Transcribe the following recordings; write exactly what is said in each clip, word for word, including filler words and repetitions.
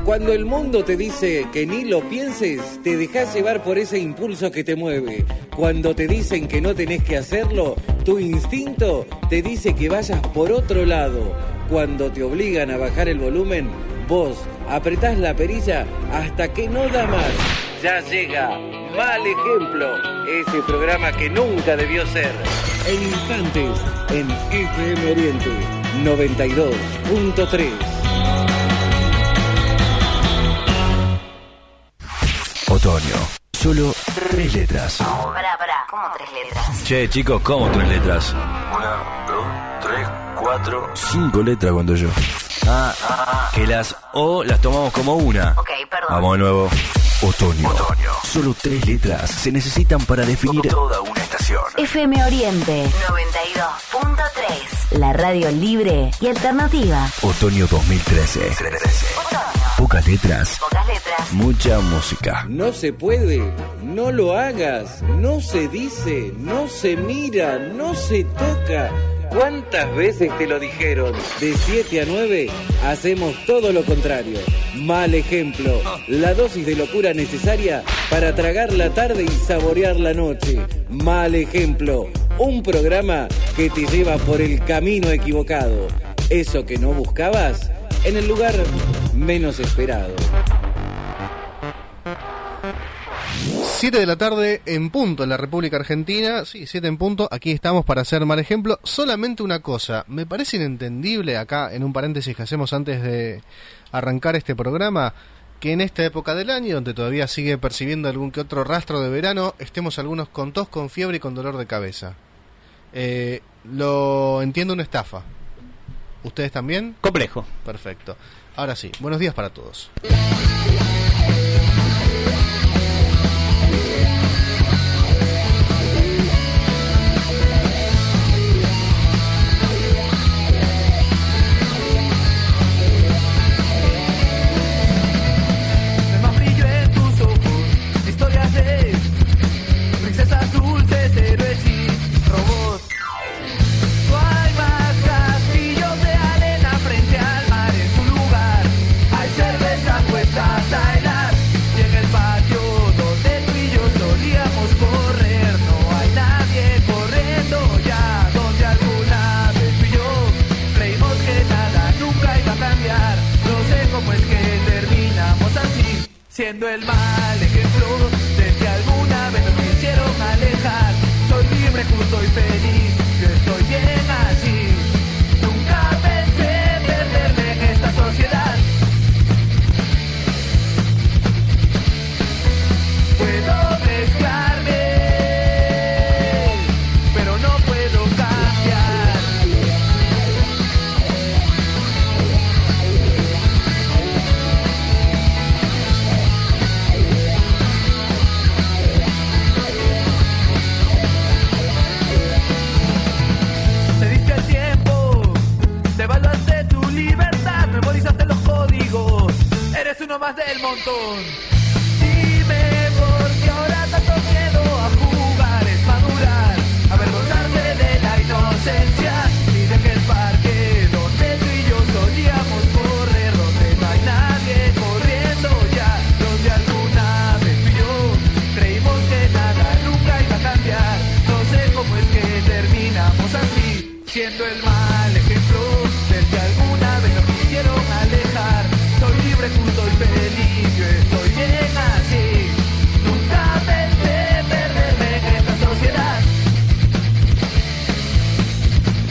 Cuando el mundo te dice que ni lo pienses, te dejas llevar por ese impulso que te mueve. Cuando te dicen que no tenés que hacerlo, tu instinto te dice que vayas por otro lado. Cuando te obligan a bajar el volumen, vos apretás la perilla hasta que no da más. Ya llega Mal Ejemplo, ese programa que nunca debió ser. En instantes, en F M Oriente noventa y dos punto tres. Otoño. Solo tres letras. Pará, pará, ¿cómo tres letras? Che, chicos, ¿cómo tres letras? Una, dos, tres, cuatro. Cinco letras cuando yo. Ah, ah, que las O las tomamos como una. Ok, perdón. Vamos de nuevo. Otoño. Otoño. Solo tres letras se necesitan para definir toda una estación. F M Oriente noventa y dos punto tres. La radio libre y alternativa. Otoño dos mil trece. Otoño. Pocas letras. Pocas letras. Mucha música. No se puede, no lo hagas, no se dice, no se mira, no se toca. ¿Cuántas veces te lo dijeron? De siete a nueve hacemos todo lo contrario. Mal Ejemplo, la dosis de locura necesaria para tragar la tarde y saborear la noche. Mal Ejemplo, un programa que te lleva por el camino equivocado. Eso que no buscabas, en el lugar menos esperado. siete de la tarde en punto en la República Argentina. Sí, siete en punto. Aquí estamos para hacer Mal Ejemplo. Solamente una cosa. Me parece inentendible acá, en un paréntesis que hacemos antes de arrancar este programa, que en esta época del año, donde todavía sigue percibiendo algún que otro rastro de verano, estemos algunos con tos, con fiebre y con dolor de cabeza. Eh, lo entiendo, una estafa. ¿Ustedes también? Complejo. Perfecto. Ahora sí, buenos días para todos. Siendo el mal ejemplo de que alguna vez nos quisieron alejar. Soy libre, justo y feliz, yo estoy bien así. Nunca pensé perderme en esta sociedad. Puedo mezclarme, pero no puedo cambiar. Uno más del montón. Dime por qué ahora tanto miedo a jugar es madurar, avergonzarse de la inocencia y de que el parque donde tú y yo solíamos correr, donde no hay nadie corriendo ya, donde alguna vez tú y yo creímos que nada nunca iba a cambiar. No sé cómo es que terminamos así, siendo el mal ejemplo del que alguna vez nos quisieron alejar. Soy libre, justo y feliz, yo estoy bien así. Nunca pensé perderme en esta sociedad.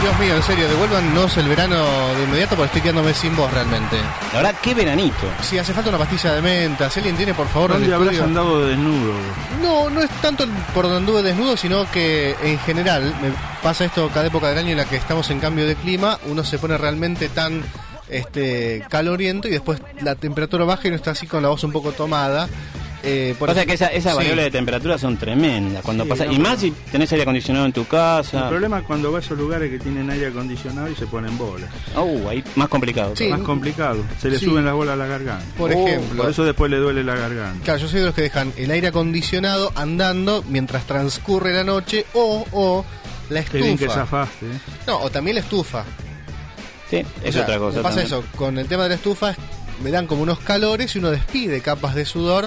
Dios mío, en serio, devuélvanos el verano de inmediato porque estoy quedándome sin voz realmente. La verdad, qué veranito. Sí, hace falta una pastilla de menta. Si alguien tiene, por favor, en el ¿Dónde habrás estudio. andado de desnudo? No, no es tanto por donde anduve desnudo, sino que en general me pasa esto cada época del año en la que estamos en cambio de clima, uno se pone realmente tan este caloriento y después la temperatura baja y uno está así con la voz un poco tomada. Eh, por Pasa eso- que esa, esas sí. variables de temperatura son tremendas cuando Sí, pasa, no, y más pero- si tenés aire acondicionado en tu El casa. problema es cuando vas a lugares que tienen aire acondicionado y se ponen bolas. Uh, ahí más complicado. Sí. Más complicado. Se le Sí. suben las bolas a la garganta. Por Oh, ejemplo, Por eso después le duele la garganta. claro, yo soy de los que dejan el aire acondicionado andando mientras transcurre la noche o, o la Qué bien que estufa. zafaste. ¿eh? No, o también la estufa. Sí, O es sea, otra cosa. me pasa también. eso, con el tema de la estufa me dan como unos calores y uno despide capas de sudor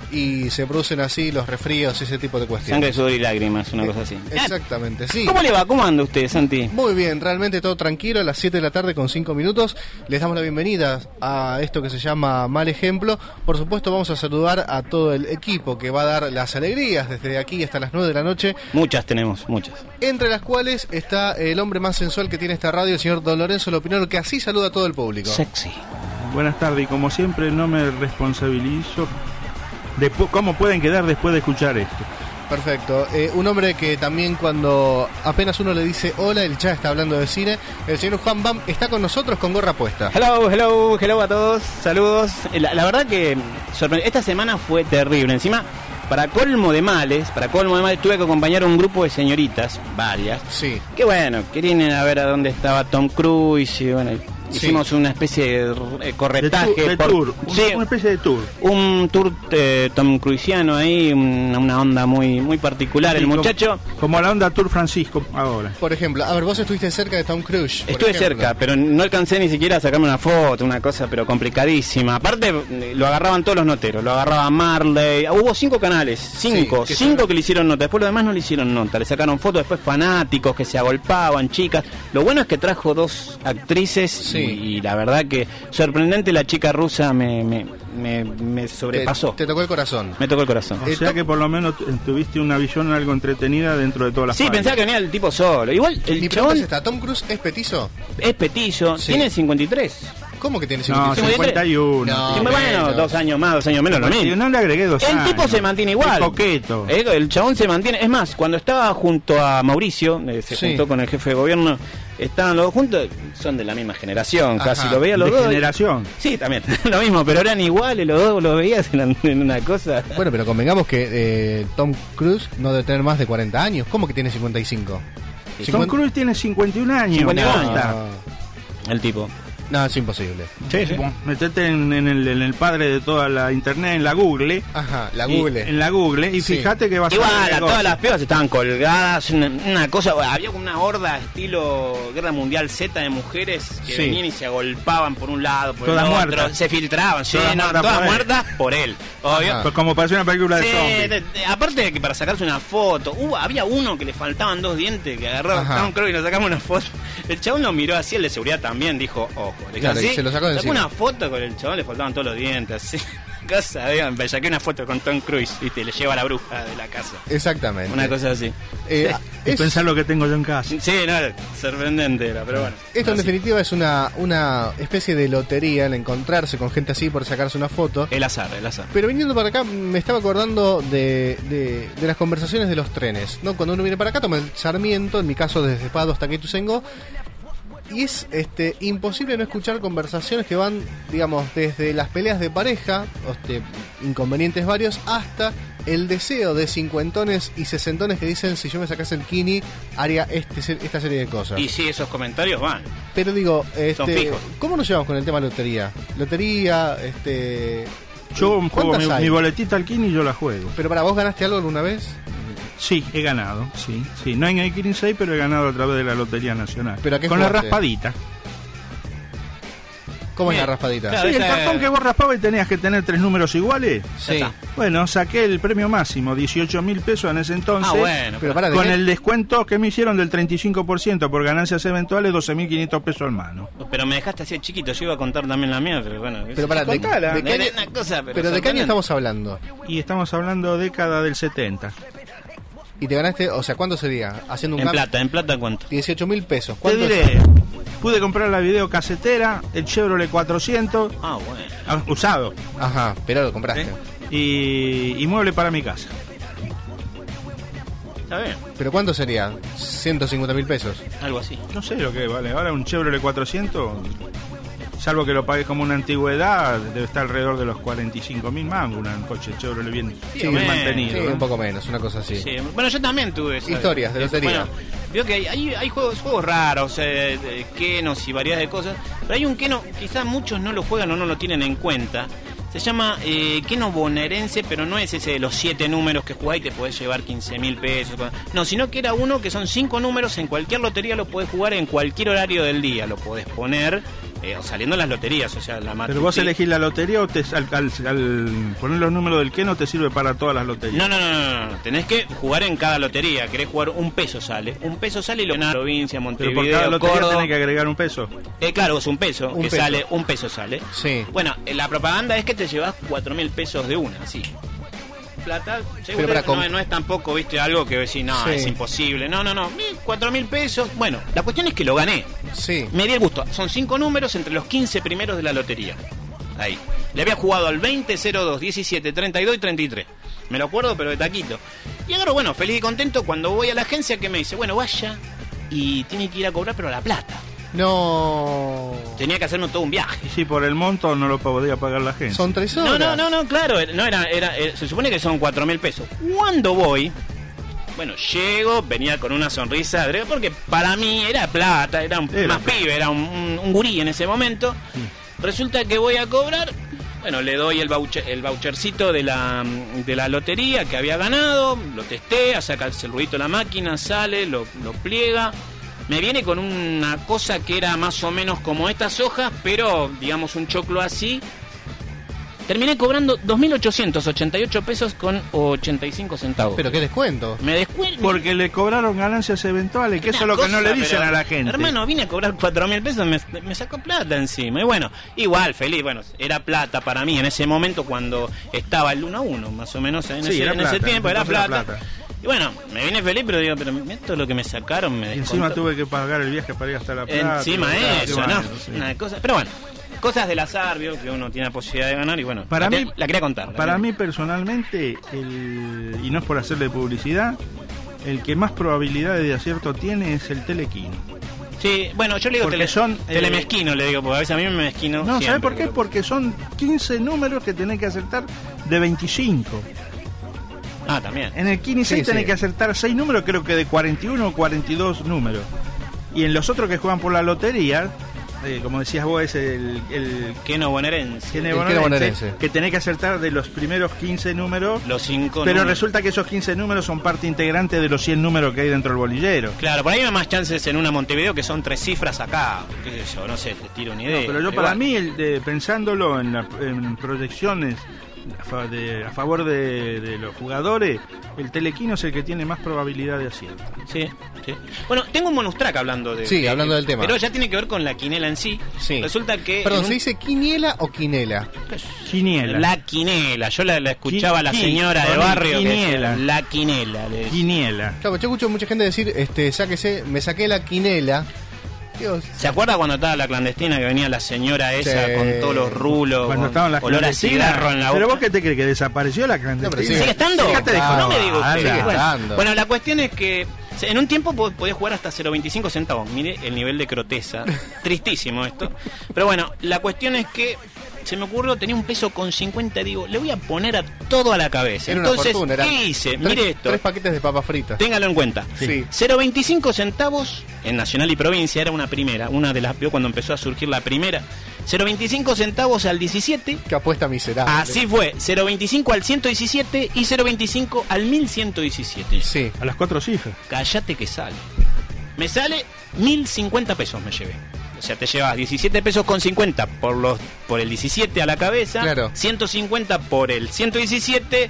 y se producen así los resfríos y ese tipo de cuestiones. Sangre, sudor y lágrimas, una cosa así. Exactamente, sí. ¿Cómo le va? ¿Cómo anda usted, Santi? Muy bien, realmente todo tranquilo, a las siete de la tarde con cinco minutos. Les damos la bienvenida a esto que se llama Mal Ejemplo. Por supuesto vamos a saludar a todo el equipo que va a dar las alegrías desde aquí hasta las nueve de la noche, Muchas tenemos, muchas. entre las cuales está el hombre más sensual que tiene esta radio, el señor Don Lorenzo Lopinolo, que así saluda a todo el público. Sexy. Buenas tardes y como siempre no me responsabilizo de pu- cómo pueden quedar después de escuchar esto. Perfecto. Eh, un hombre que también cuando apenas uno le dice hola, él ya está hablando de cine. El señor Juan Bam está con nosotros con gorra puesta. Hello, hello, hello a todos. Saludos. La, la verdad que sorpre- esta semana fue terrible. Encima, para colmo de males, para colmo de males, tuve que acompañar a un grupo de señoritas, varias. Sí. Que bueno, querían a ver a dónde estaba Tom Cruise y bueno, Sí. hicimos una especie de eh, De, corretaje. tu- de por- tour. Un- Sí, Una especie de tour. un tour eh, Tom Cruisiano ahí, una, una onda muy muy particular. El Sí, como- muchacho, Como la onda Tour Francisco ahora. Por ejemplo, a ver, vos estuviste cerca de Tom Cruise. por estuve ejemplo. cerca, pero no alcancé ni siquiera a sacarme una foto, una cosa pero complicadísima. Aparte, eh, lo agarraban todos los noteros, lo agarraba Marley. Hubo cinco canales, cinco, que cinco son- que le hicieron nota. Después los demás no le hicieron nota, le sacaron fotos, después fanáticos que se agolpaban, chicas. Lo bueno es que trajo dos actrices Sí. y, y la verdad que sorprendente, la chica rusa me, me, me, me Te, sobrepasó. te tocó el corazón. Me tocó el corazón. O Eh, sea to- que por lo menos tu- tuviste una visión algo entretenida dentro de todas las Sí, fallas. pensaba que venía el tipo solo. Igual el Mi pregunta chabón es esta, ¿Tom Cruise es petizo? es petizo, Sí. tiene cincuenta y tres. ¿Cómo que tiene No, cincuenta y seis? cincuenta y uno. No, Sí, bueno, menos. dos años más, dos años menos, lo mismo. No le agregué dos El años. tipo se mantiene igual. Qué coqueto. El, el chabón se mantiene. Es más, cuando estaba junto a Mauricio, eh, se Sí. juntó con el jefe de gobierno, estaban los dos juntos, son de la misma generación, Ajá. casi lo veía los De dos. generación. Sí, también, lo mismo, pero eran iguales, los dos los veías en, en una cosa. Bueno, pero convengamos que eh, Tom Cruise no debe tener más de cuarenta años. ¿Cómo que tiene cincuenta y cinco? Tom cincuenta Cruise tiene cincuenta y un años. cincuenta y uno basta. años. El tipo. No, es imposible. Sí, sí. Bueno, metete en, en el, en el padre de toda la internet, en la Google. Ajá, la y- Google. en la Google. Y Sí. fíjate que vas a Igual, ver a negocio. todas las pibas estaban colgadas, una, una cosa, había como una horda estilo Guerra Mundial Z de mujeres que Sí. venían y se agolpaban por un lado, por Todas el otro, muertas. se filtraban, sí, Todas no, muertas todas por él. muertas por él, obvio. Ajá. Pues como pareció una película de Sí, zombies. de- de- aparte de que para sacarse una foto, hubo, había uno que le faltaban dos dientes, que agarró Ajá. a Tom Cruise y nos sacamos una foto. El chabón lo miró así, el de seguridad también dijo, ojo, le dijo Claro, y así, se lo sacó de encima. una foto con el chabón, le faltaban todos los dientes, así. Cosa, digan, me saqué una foto con Tom Cruise, viste, le lleva a la bruja de la casa. Exactamente. Una cosa así. Eh, Y es- pensar lo que tengo yo en casa. Sí, no, sorprendente era, pero bueno. Esto en Así. definitiva es una, una especie de lotería, el encontrarse con gente así por sacarse una foto. El azar, el azar. Pero viniendo para acá me estaba acordando de, de, de las conversaciones de los trenes, ¿no? Cuando uno viene para acá toma el Sarmiento, en mi caso desde Pado hasta Queituzengo, y es este imposible no escuchar conversaciones que van, digamos, desde las peleas de pareja, este, inconvenientes varios, hasta el deseo de cincuentones y sesentones que dicen si yo me sacase el kini haría este, esta serie de cosas. Y sí, esos comentarios van. Pero digo, Son este, fijos. ¿cómo nos llevamos con el tema lotería? Lotería, este... Yo juego ¿cuántas mi, hay? mi boletita al Kini y yo la juego. Pero para vos, ¿ganaste algo alguna vez? Sí, he ganado, sí, sí. No en el Kirin seis, pero he ganado a través de la Lotería Nacional. ¿Pero a qué Con la jugaste? raspadita. ¿Cómo es Bien. la raspadita? Claro. Sí, el esa- cartón que vos raspabas y tenías que tener tres números iguales. Sí. Ya está. Bueno, saqué el premio máximo, dieciocho mil pesos en ese entonces. Ah, bueno. Pero para, ¿de Con qué? el descuento que me hicieron del treinta y cinco por ciento por ganancias eventuales, doce mil quinientos pesos al mano. Pero me dejaste así chiquito, yo iba a contar también la mía, pero bueno. Pero para, ¿de, Contala. de qué Era año, una cosa, pero pero ¿de qué año sorprendente. estamos hablando? Y estamos hablando década del setenta. Y te ganaste, o sea, ¿cuánto sería? Haciendo un En cambio. plata, ¿en plata cuánto? dieciocho mil pesos. Te ¿Cuánto diré, es? pude comprar la videocasetera, el Chevrolet cuatrocientos, Ah, bueno. ah, usado, Ajá, pero lo compraste. ¿eh? y, y mueble para mi casa. Está bien, ¿Pero cuánto sería? ciento cincuenta mil pesos. algo así. No sé lo que vale. Ahora un Chevrolet cuatrocientos, salvo que lo pagues como una antigüedad, debe estar alrededor de los cuarenta y cinco mil mangos. Un coche Chevrolet bien, Sí, bien bueno, mantenido. Sí, ¿eh? un poco menos, una cosa así. Sí. Bueno, yo también tuve esa- Historias de lotería. Bueno, veo que hay, hay, hay juegos, juegos raros, eh, de Kenos y variedad de cosas, pero hay un Keno, quizás muchos no lo juegan o no lo tienen en cuenta. Se llama eh, Keno bonaerense, pero no es ese de los siete números que jugás y te podés llevar quince mil pesos. No, sino que era uno que son cinco números, en cualquier lotería lo podés jugar en cualquier horario del día, lo podés poner eh, saliendo en las loterías, o sea, la Pero vos matutina- elegís la lotería o te, al, al- al poner los números del que no te sirve para todas las loterías. No, no, no, no, no, tenés que jugar en cada lotería. Querés jugar un peso sale. Un peso sale y lo gana provincia, Pero Montevideo, por cada lotería Córdoba. tenés que agregar un peso. Eh, claro, es un peso, Un que peso. sale, un peso sale. Sí. Bueno, eh, la propaganda es que te llevas cuatro mil pesos de una, sí. Plata, seguro para no, com- no es tampoco, viste, algo que decís, no, Sí. es imposible. No, no, no, mil, cuatro mil pesos. Bueno, la cuestión es que lo gané. Sí. Me di el gusto. Son cinco números entre los quince primeros de la lotería. Ahí. Le había jugado al veinte, cero dos, diecisiete, treinta y dos y treinta y tres. Me lo acuerdo, pero de taquito. Y agarro, bueno, feliz y contento cuando voy a la agencia que me dice, bueno, vaya y tiene que ir a cobrar, pero a La Plata. No. Tenía que hacerme todo un viaje. Y si por el monto no lo podía pagar la gente. Son tres No, horas. no, no, no, claro, no era, era, era- se supone que son cuatro mil pesos. Cuando voy, bueno, llego, venía con una sonrisa, porque para mí era plata, era un, Era más plata. pibe, era un, un, un gurí en ese momento. Resulta que voy a cobrar, bueno, le doy el voucher, el vouchercito de la, de la lotería que había ganado, lo testea, saca el ruidito de la máquina, sale, lo, lo pliega. Me viene con una cosa que era más o menos como estas hojas, pero digamos un choclo así. Terminé cobrando dos mil ochocientos ochenta y ocho pesos con ochenta y cinco centavos. Pero qué descuento. me descuento. Porque le cobraron ganancias eventuales, que eso es lo que no le dicen a la gente. Hermano, vine a cobrar cuatro mil pesos, me, me sacó plata encima. Y bueno, igual, feliz. Bueno, era plata para mí en ese momento cuando estaba el uno a uno, más o menos en, Sí, ese, era en ese plata, tiempo, era entonces plata. era plata. Y bueno, me vine feliz, pero digo, pero esto es lo que me sacaron, me Y encima descontó. tuve que pagar el viaje para ir hasta La Plata. Encima Claro, eso, qué ¿no? bueno, sí. Una cosa, pero bueno, cosas del azar, vio, que uno tiene la posibilidad de ganar y bueno, Para la, mí, te- la quería contar. la Para quería- mí personalmente, el, y no es por hacerle publicidad, el que más probabilidades de acierto tiene es el Telequino. Sí, bueno, yo le digo Porque tele, son, eh, telemezquino, le digo, porque a veces a mí me mezquino. No, ¿sabes siempre, por qué? pero- Porque son quince números que tenés que acertar de veinticinco. Ah, también. En el quince y seis Sí, tenés sí. que acertar seis números, creo que de cuarenta y uno o cuarenta y dos números. Y en los otros que juegan por la lotería, eh, como decías vos, es el, el Keno bonaerense. Kene El bonaerense, Kene bonaerense. que tenés que acertar de los primeros quince números. Los cinco Pero números. resulta que esos quince números son parte integrante de los cien números que hay dentro del bolillero. Claro, por ahí hay más chances en una Montevideo que son tres cifras acá. Qué sé yo, no sé, te tiro una idea. No, pero yo para igual. mí, el de- pensándolo en, la- en proyecciones a, fa- de- a favor de, de los jugadores, el Telequino es el que tiene más probabilidad de acierto. Sí, sí. Bueno, tengo un bonus track hablando de. Sí, de- hablando del tema. Pero ya tiene que ver con la quinela en sí. Sí. Resulta que. Perdón, en un- ¿se dice quiniela o quinela? Quiniela. La quinela. Yo la, la escuchaba a la Qui- señora de qui- barrio. que quiniela. decía, la quinela. le decía. Quiniela. Claro, yo escucho mucha gente decir, este, sáquese, me saqué la quinela. Dios, ¿Se acuerda cuando estaba la clandestina que venía la señora esa Sí. con todos los rulos? Cuando con estaban las olor a clandestinas. cigarro en la boca. Pero vos qué te crees que desapareció la No, pero clandestina. ¿Sigue estando? Fíjate de Ah, no me digo usted. sigue Bueno, estando. bueno, la cuestión es que en un tiempo po- podía jugar hasta cero coma veinticinco centavos. Mire el nivel de croteza. Tristísimo esto. Pero bueno, la cuestión es que se me ocurrió, tenía un peso con cincuenta, digo, le voy a poner a todo a la cabeza. era una Entonces, fortuna. Era ¿qué hice? tres- Mire esto. Tres paquetes de papas fritas. Téngalo en cuenta. Sí. cero coma veinticinco centavos en Nacional y Provincia, era una primera, una de las, vio cuando empezó a surgir la primera. cero coma veinticinco centavos al diecisiete. Qué apuesta miserable. Así fue, cero coma veinticinco al ciento diecisiete y cero coma veinticinco al mil ciento diecisiete. Sí. A las cuatro cifras. Cállate que sale. Me sale mil cincuenta pesos me llevé. O sea, te llevas diecisiete pesos con cincuenta por los por el diecisiete a la cabeza, Claro. ciento cincuenta por el ciento diecisiete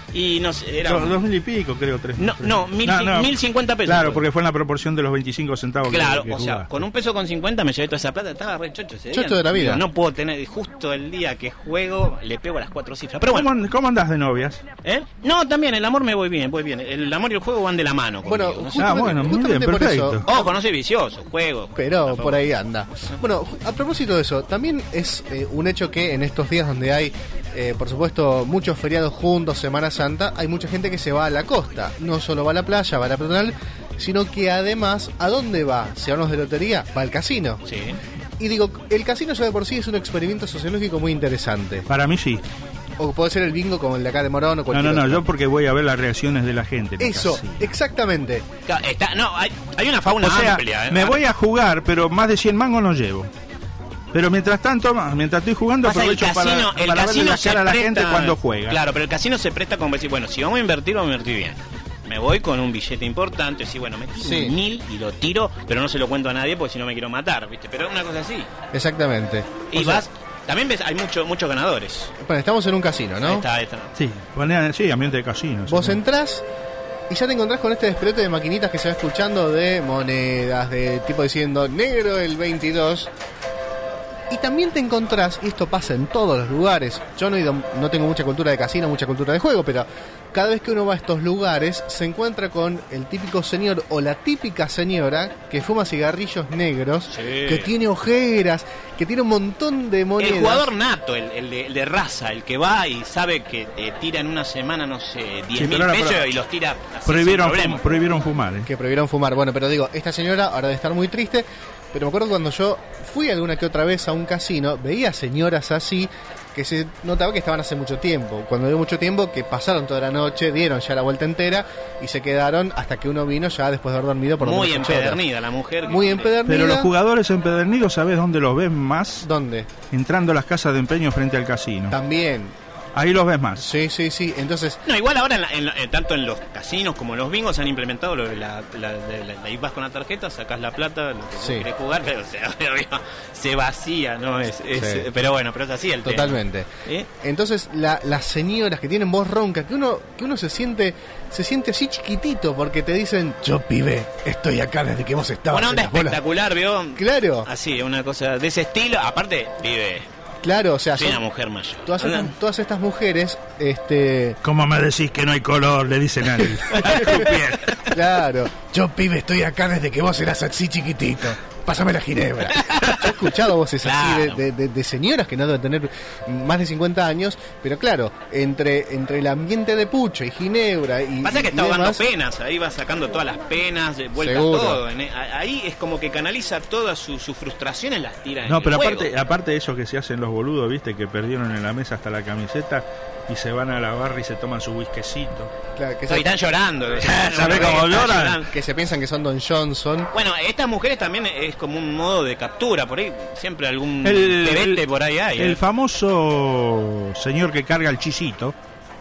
Y no sé, era... Dos, dos mil y pico, creo, tres. No, no, mil, no, no. mil cincuenta pesos. Claro, porque fue en la proporción de los veinticinco centavos. Claro, que, que o sea, jugaba. con un peso con cincuenta me llevé toda esa plata, estaba re chocho ese día. Chocho de la vida. Digo, no puedo tener, justo el día que juego, le pego a las cuatro cifras. Pero bueno. ¿Cómo, ¿Cómo andás de novias? ¿Eh? No, también, el amor me voy bien, voy bien. El amor y el juego van de la mano conmigo. Bueno, ¿no? justamente, Ah, bueno, muy justamente bien, por perfecto. eso. Ojo, no soy vicioso, juego. Pero por ahí anda. Bueno, a propósito de eso, también es eh, un hecho que en estos días donde hay, eh, por supuesto, muchos feriados juntos, Semana Santa, hay mucha gente que se va a la costa. No solo va a la playa, va a la peatonal, sino que además, ¿a dónde va? Si hablamos de lotería, va al casino. Sí. Y digo, el casino ya de por sí es un experimento sociológico muy interesante. Para mí sí. O puede ser el bingo como el de acá de Morón o No, cualquier no, no, otro. yo porque voy a ver las reacciones de la gente. en el Eso, casino. exactamente. Claro, está, no, hay, hay una fauna O sea, amplia. ¿eh? me voy a jugar, pero más de cien mangos no llevo. Pero mientras tanto, mientras estoy jugando, Pasa, el aprovecho casino, para, el para verle casino la se cara a la presta- gente cuando juega. Claro, pero el casino se presta como decir, bueno, si vamos a invertir, vamos a invertir bien. Me voy con un billete importante, sí, bueno, me tiro Sí. un mil y lo tiro, pero no se lo cuento a nadie porque si no me quiero matar, ¿viste? Pero es una cosa así. Exactamente. Y O sea, vas, también ves, hay mucho, muchos ganadores. bueno, estamos en un casino, Ahí ¿no? está, ahí está. Sí, pone- sí, ambiente de casino. Vos sí. entrás y ya te encontrás con este despelote de maquinitas que se va escuchando de monedas, de tipo diciendo negro el veintidós. Y también te encontrás, y esto pasa en todos los lugares, yo no, he ido, no tengo mucha cultura de casino, mucha cultura de juego, pero cada vez que uno va a estos lugares se encuentra con el típico señor o la típica señora que fuma cigarrillos negros, Sí. que tiene ojeras, que tiene un montón de monedas. El jugador nato, el, el, de, el de raza, el que va y sabe que eh, tira en una semana, no sé, diez Sí, mil pero ahora pesos pro- y los tira así Prohibieron, sin problema. fum- prohibieron fumar. ¿eh? Que prohibieron fumar. Bueno, pero digo, esta señora ahora debe estar muy triste, pero me acuerdo cuando yo fui alguna que otra vez a un casino, veía señoras así que se notaba que estaban hace mucho tiempo. Cuando digo mucho tiempo, que pasaron toda la noche, dieron ya la vuelta entera y se quedaron hasta que uno vino ya después de haber dormido por lo Muy menos ocho horas. empedernida la mujer. que Muy quiere- empedernida. Pero los jugadores empedernidos, ¿sabés dónde los ves más? ¿Dónde? Entrando a las casas de empeño frente al casino. También. Ahí los ves más. Sí, sí, sí. Entonces, No, igual ahora, en la- en la- eh, tanto en los casinos como en los bingos han implementado lo de la, la, de la- ahí vas con la tarjeta, sacás la plata, lo que vos Sí. querés jugar, pero o sea, obvio, se vacía, ¿no? Es, es- Sí. Pero bueno, pero es así el tema. totalmente. ¿Eh? Entonces la- las señoras que tienen voz ronca, que uno que uno se siente se siente así chiquitito porque te dicen, yo pibe, estoy acá desde que vos estabas Una en onda las bolas". espectacular, ¿vio? Claro, Así, una cosa de ese estilo. Aparte, vive, claro, o sea, soy son una mujer mayor. todas estas, todas estas mujeres, este, ¿Cómo me decís que no hay color? Le dicen al al croupier. claro, yo pibe, estoy acá desde que vos eras así chiquitito. Pásame la ginebra. Yo he escuchado voces así Claro. de, de- de- de señoras que no deben tener más de cincuenta años, pero claro, entre entre el ambiente de pucho y ginebra y Pasa que y está ahogando demás, penas, ahí va sacando todas las penas, eh, vueltas Seguro. todo. en- a- Ahí es como que canaliza toda su, su frustración en las tiras. No, en pero el juego. aparte, aparte de eso que se hacen los boludos, viste, que perdieron en la mesa hasta la camiseta y se van a la barra y se toman su whiskycito. claro, que, No, y se, están llorando. ¿Sabés cómo Están lloran? llorando. que se piensan que son Don Johnson. Bueno, estas mujeres también es como un modo de captura, por ahí siempre algún El, pebete el- por ahí hay. el ¿eh? famoso señor que carga el chisito,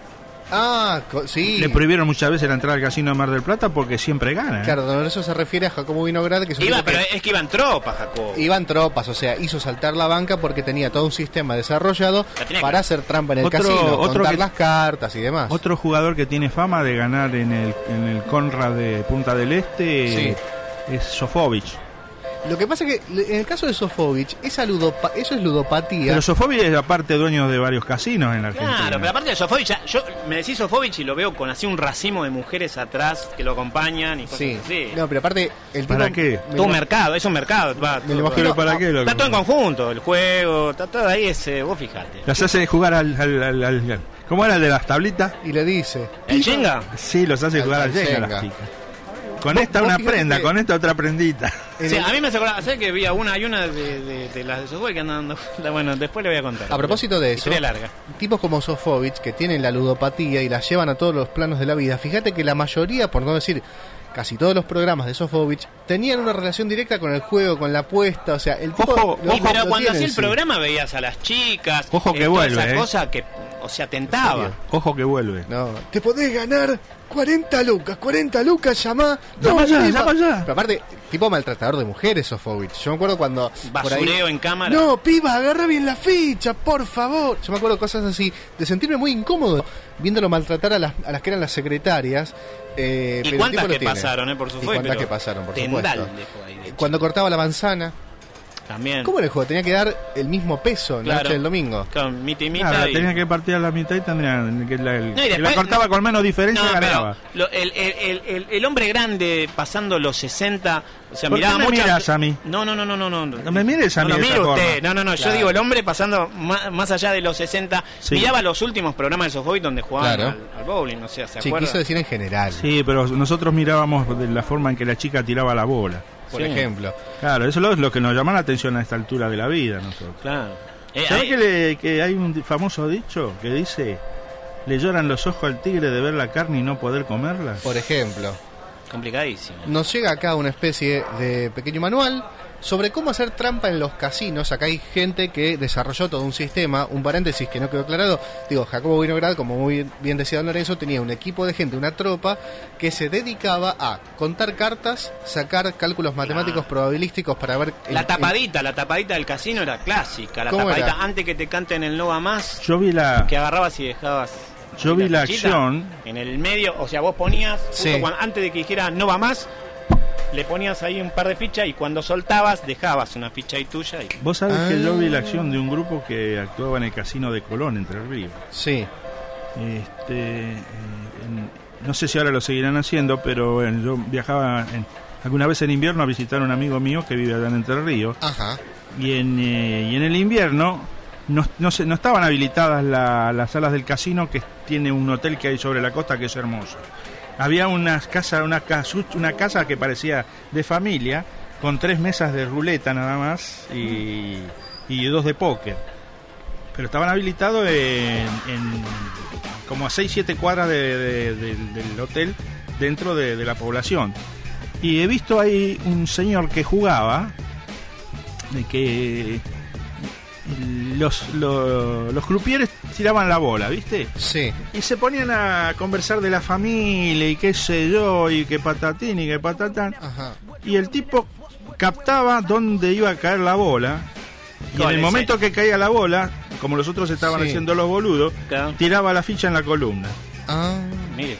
Ah, co- sí. le prohibieron muchas veces la entrada al casino de Mar del Plata porque siempre gana. ¿eh? Claro, don eso se refiere a Jacobo Vinograd, que es un Iba, tipo que pero es que iban tropas, Jacob. iban tropas, o sea, hizo saltar la banca porque tenía todo un sistema desarrollado La tenía para que- hacer trampa en el Otro- casino, otro contar que- las cartas y demás. Otro jugador que tiene fama de ganar en el, en el Conrad de Punta del Este Sí. es Sofovich. Lo que pasa es que en el caso de Sofovich, esa ludopa- eso es ludopatía. Pero Sofovich es aparte dueño de varios casinos en la Argentina. Claro, pero aparte de Sofovich, ya- yo me decís Sofovich y lo veo con así un racimo de mujeres atrás que lo acompañan y cosas Sí. así. No, pero aparte el ¿Para tipo- qué? me Todo un lo- mercado, es un mercado. Va, Me lo todo- imagino- ¿Para qué? Lo Está todo en conjunto, el juego, está todo ahí, ese, vos fijate. Las hace jugar al, al, al- al- ¿Cómo era el de las tablitas? y le dice, ¿El Jenga? Sí, los hace Al- jugar al al Jenga Jenga. las chicas. Con Vos- esta vos una fíjate prenda, que- con esta otra prendita. en Sí, el- a mí me hace acordar, ¿sabes que vi a una, hay una de, de, de las de Sofovich que andan dando? Bueno, después le voy a contar. a propósito de eso, Historia larga. tipos como Sofovich que tienen la ludopatía y la llevan a todos los planos de la vida, fíjate que la mayoría, por no decir casi todos los programas de Sofovich, tenían una relación directa con el juego, con la apuesta, o sea, el tipo... Ojo, lo- Y pero lo cuando tiene hacía el en sí. programa veías a las chicas. Ojo que eh, toda vuelve, esa eh. cosa que, o sea, tentaba. Ojo que vuelve. No, te podés ganar cuarenta lucas, cuarenta lucas, llamá. Llama ya, piba. llama ya. Pero aparte, tipo maltratador de mujeres, Sofovich. Yo me acuerdo cuando... por ahí- Basureo en cámara. No, piba, agarra bien la ficha, por favor. Yo me acuerdo cosas así, de sentirme muy incómodo viéndolo maltratar a las, a las que eran las secretarias. Eh, Y pero el cuántas tipo lo que tiene. pasaron, eh, por Y supuesto. cuántas pero que pasaron, por Tendal supuesto. dejó ahí, de hecho. Cuando cortaba la manzana, También. ¿cómo era el juego? Tenía que dar el mismo peso en la Claro. noche del domingo. Con mitad y mitad. Claro, y- tenía que partir a la mitad y tendrían que la, el- No, y que la después- cortaba con menos diferencia No, ganaba. pero lo- el, el, el, el, el hombre grande pasando los sesenta, o sea, ¿Por qué miraba me muchas... miras a mí? No, no, no, no, no, no. No me mires a no, mí no, de esa mire forma. usted. No, no, no, yo Claro. digo el hombre pasando más, más allá de los sesenta, Sí. miraba los últimos programas de Sofovich donde jugaban Claro. al, al bowling, o sea, ¿se Sí, acuerda? quiso decir en general, Sí, pero nosotros mirábamos de la forma en que la chica tiraba la bola. por Sí. ejemplo. Claro, eso es lo, lo que nos llama la atención a esta altura de la vida nosotros. Claro. Eh, ¿Sabés ahí- que, le- que hay un di- famoso dicho que dice: le lloran los ojos al tigre de ver la carne y no poder comerla? Por ejemplo, Complicadísimo. nos llega acá una especie de pequeño manual sobre cómo hacer trampa en los casinos. Acá hay gente que desarrolló todo un sistema, un paréntesis que no quedó aclarado. Digo, Jacobo Vinograd, como muy bien decía Don Lorenzo, tenía un equipo de gente, una tropa, que se dedicaba a contar cartas, sacar cálculos matemáticos probabilísticos para ver... el- La el- tapadita, la tapadita del casino era clásica. La ¿Cómo tapadita era? antes que te canten el no va más, Yo vi la, que agarrabas y dejabas. yo vi la fichita acción. en el medio, o sea, vos ponías, justo Sí. cuando- antes de que dijera no va más, le ponías ahí un par de fichas y cuando soltabas dejabas una ficha ahí tuya. Y... Vos sabés Ah. que yo vi la acción de un grupo que actuaba en el casino de Colón, Entre Ríos. Sí, Este, eh, en- no sé si ahora lo seguirán haciendo, pero bueno, yo viajaba en- alguna vez en invierno a visitar a un amigo mío que vive allá en Entre Ríos. ajá. Y en, eh, y en el invierno no, no, se- no estaban habilitadas la- las salas del casino, que tiene un hotel que hay sobre la costa que es hermoso. Había unas casas, una, casu- una casa que parecía de familia, con tres mesas de ruleta nada más y, y dos de póker. Pero estaban habilitados en, en como a seis siete cuadras de- de- de- del hotel, dentro de, de la población. Y he visto ahí un señor que jugaba, de que los, los, los crupieres tiraban la bola, ¿viste? Sí, Y se ponían a conversar de la familia y qué sé yo, y que patatín y que patatán. ajá. Y el tipo captaba dónde iba a caer la bola. Y en Con el ese- momento que caía la bola, como los otros estaban Sí. haciendo los boludos, Claro. tiraba la ficha en la columna. Ah, Mire.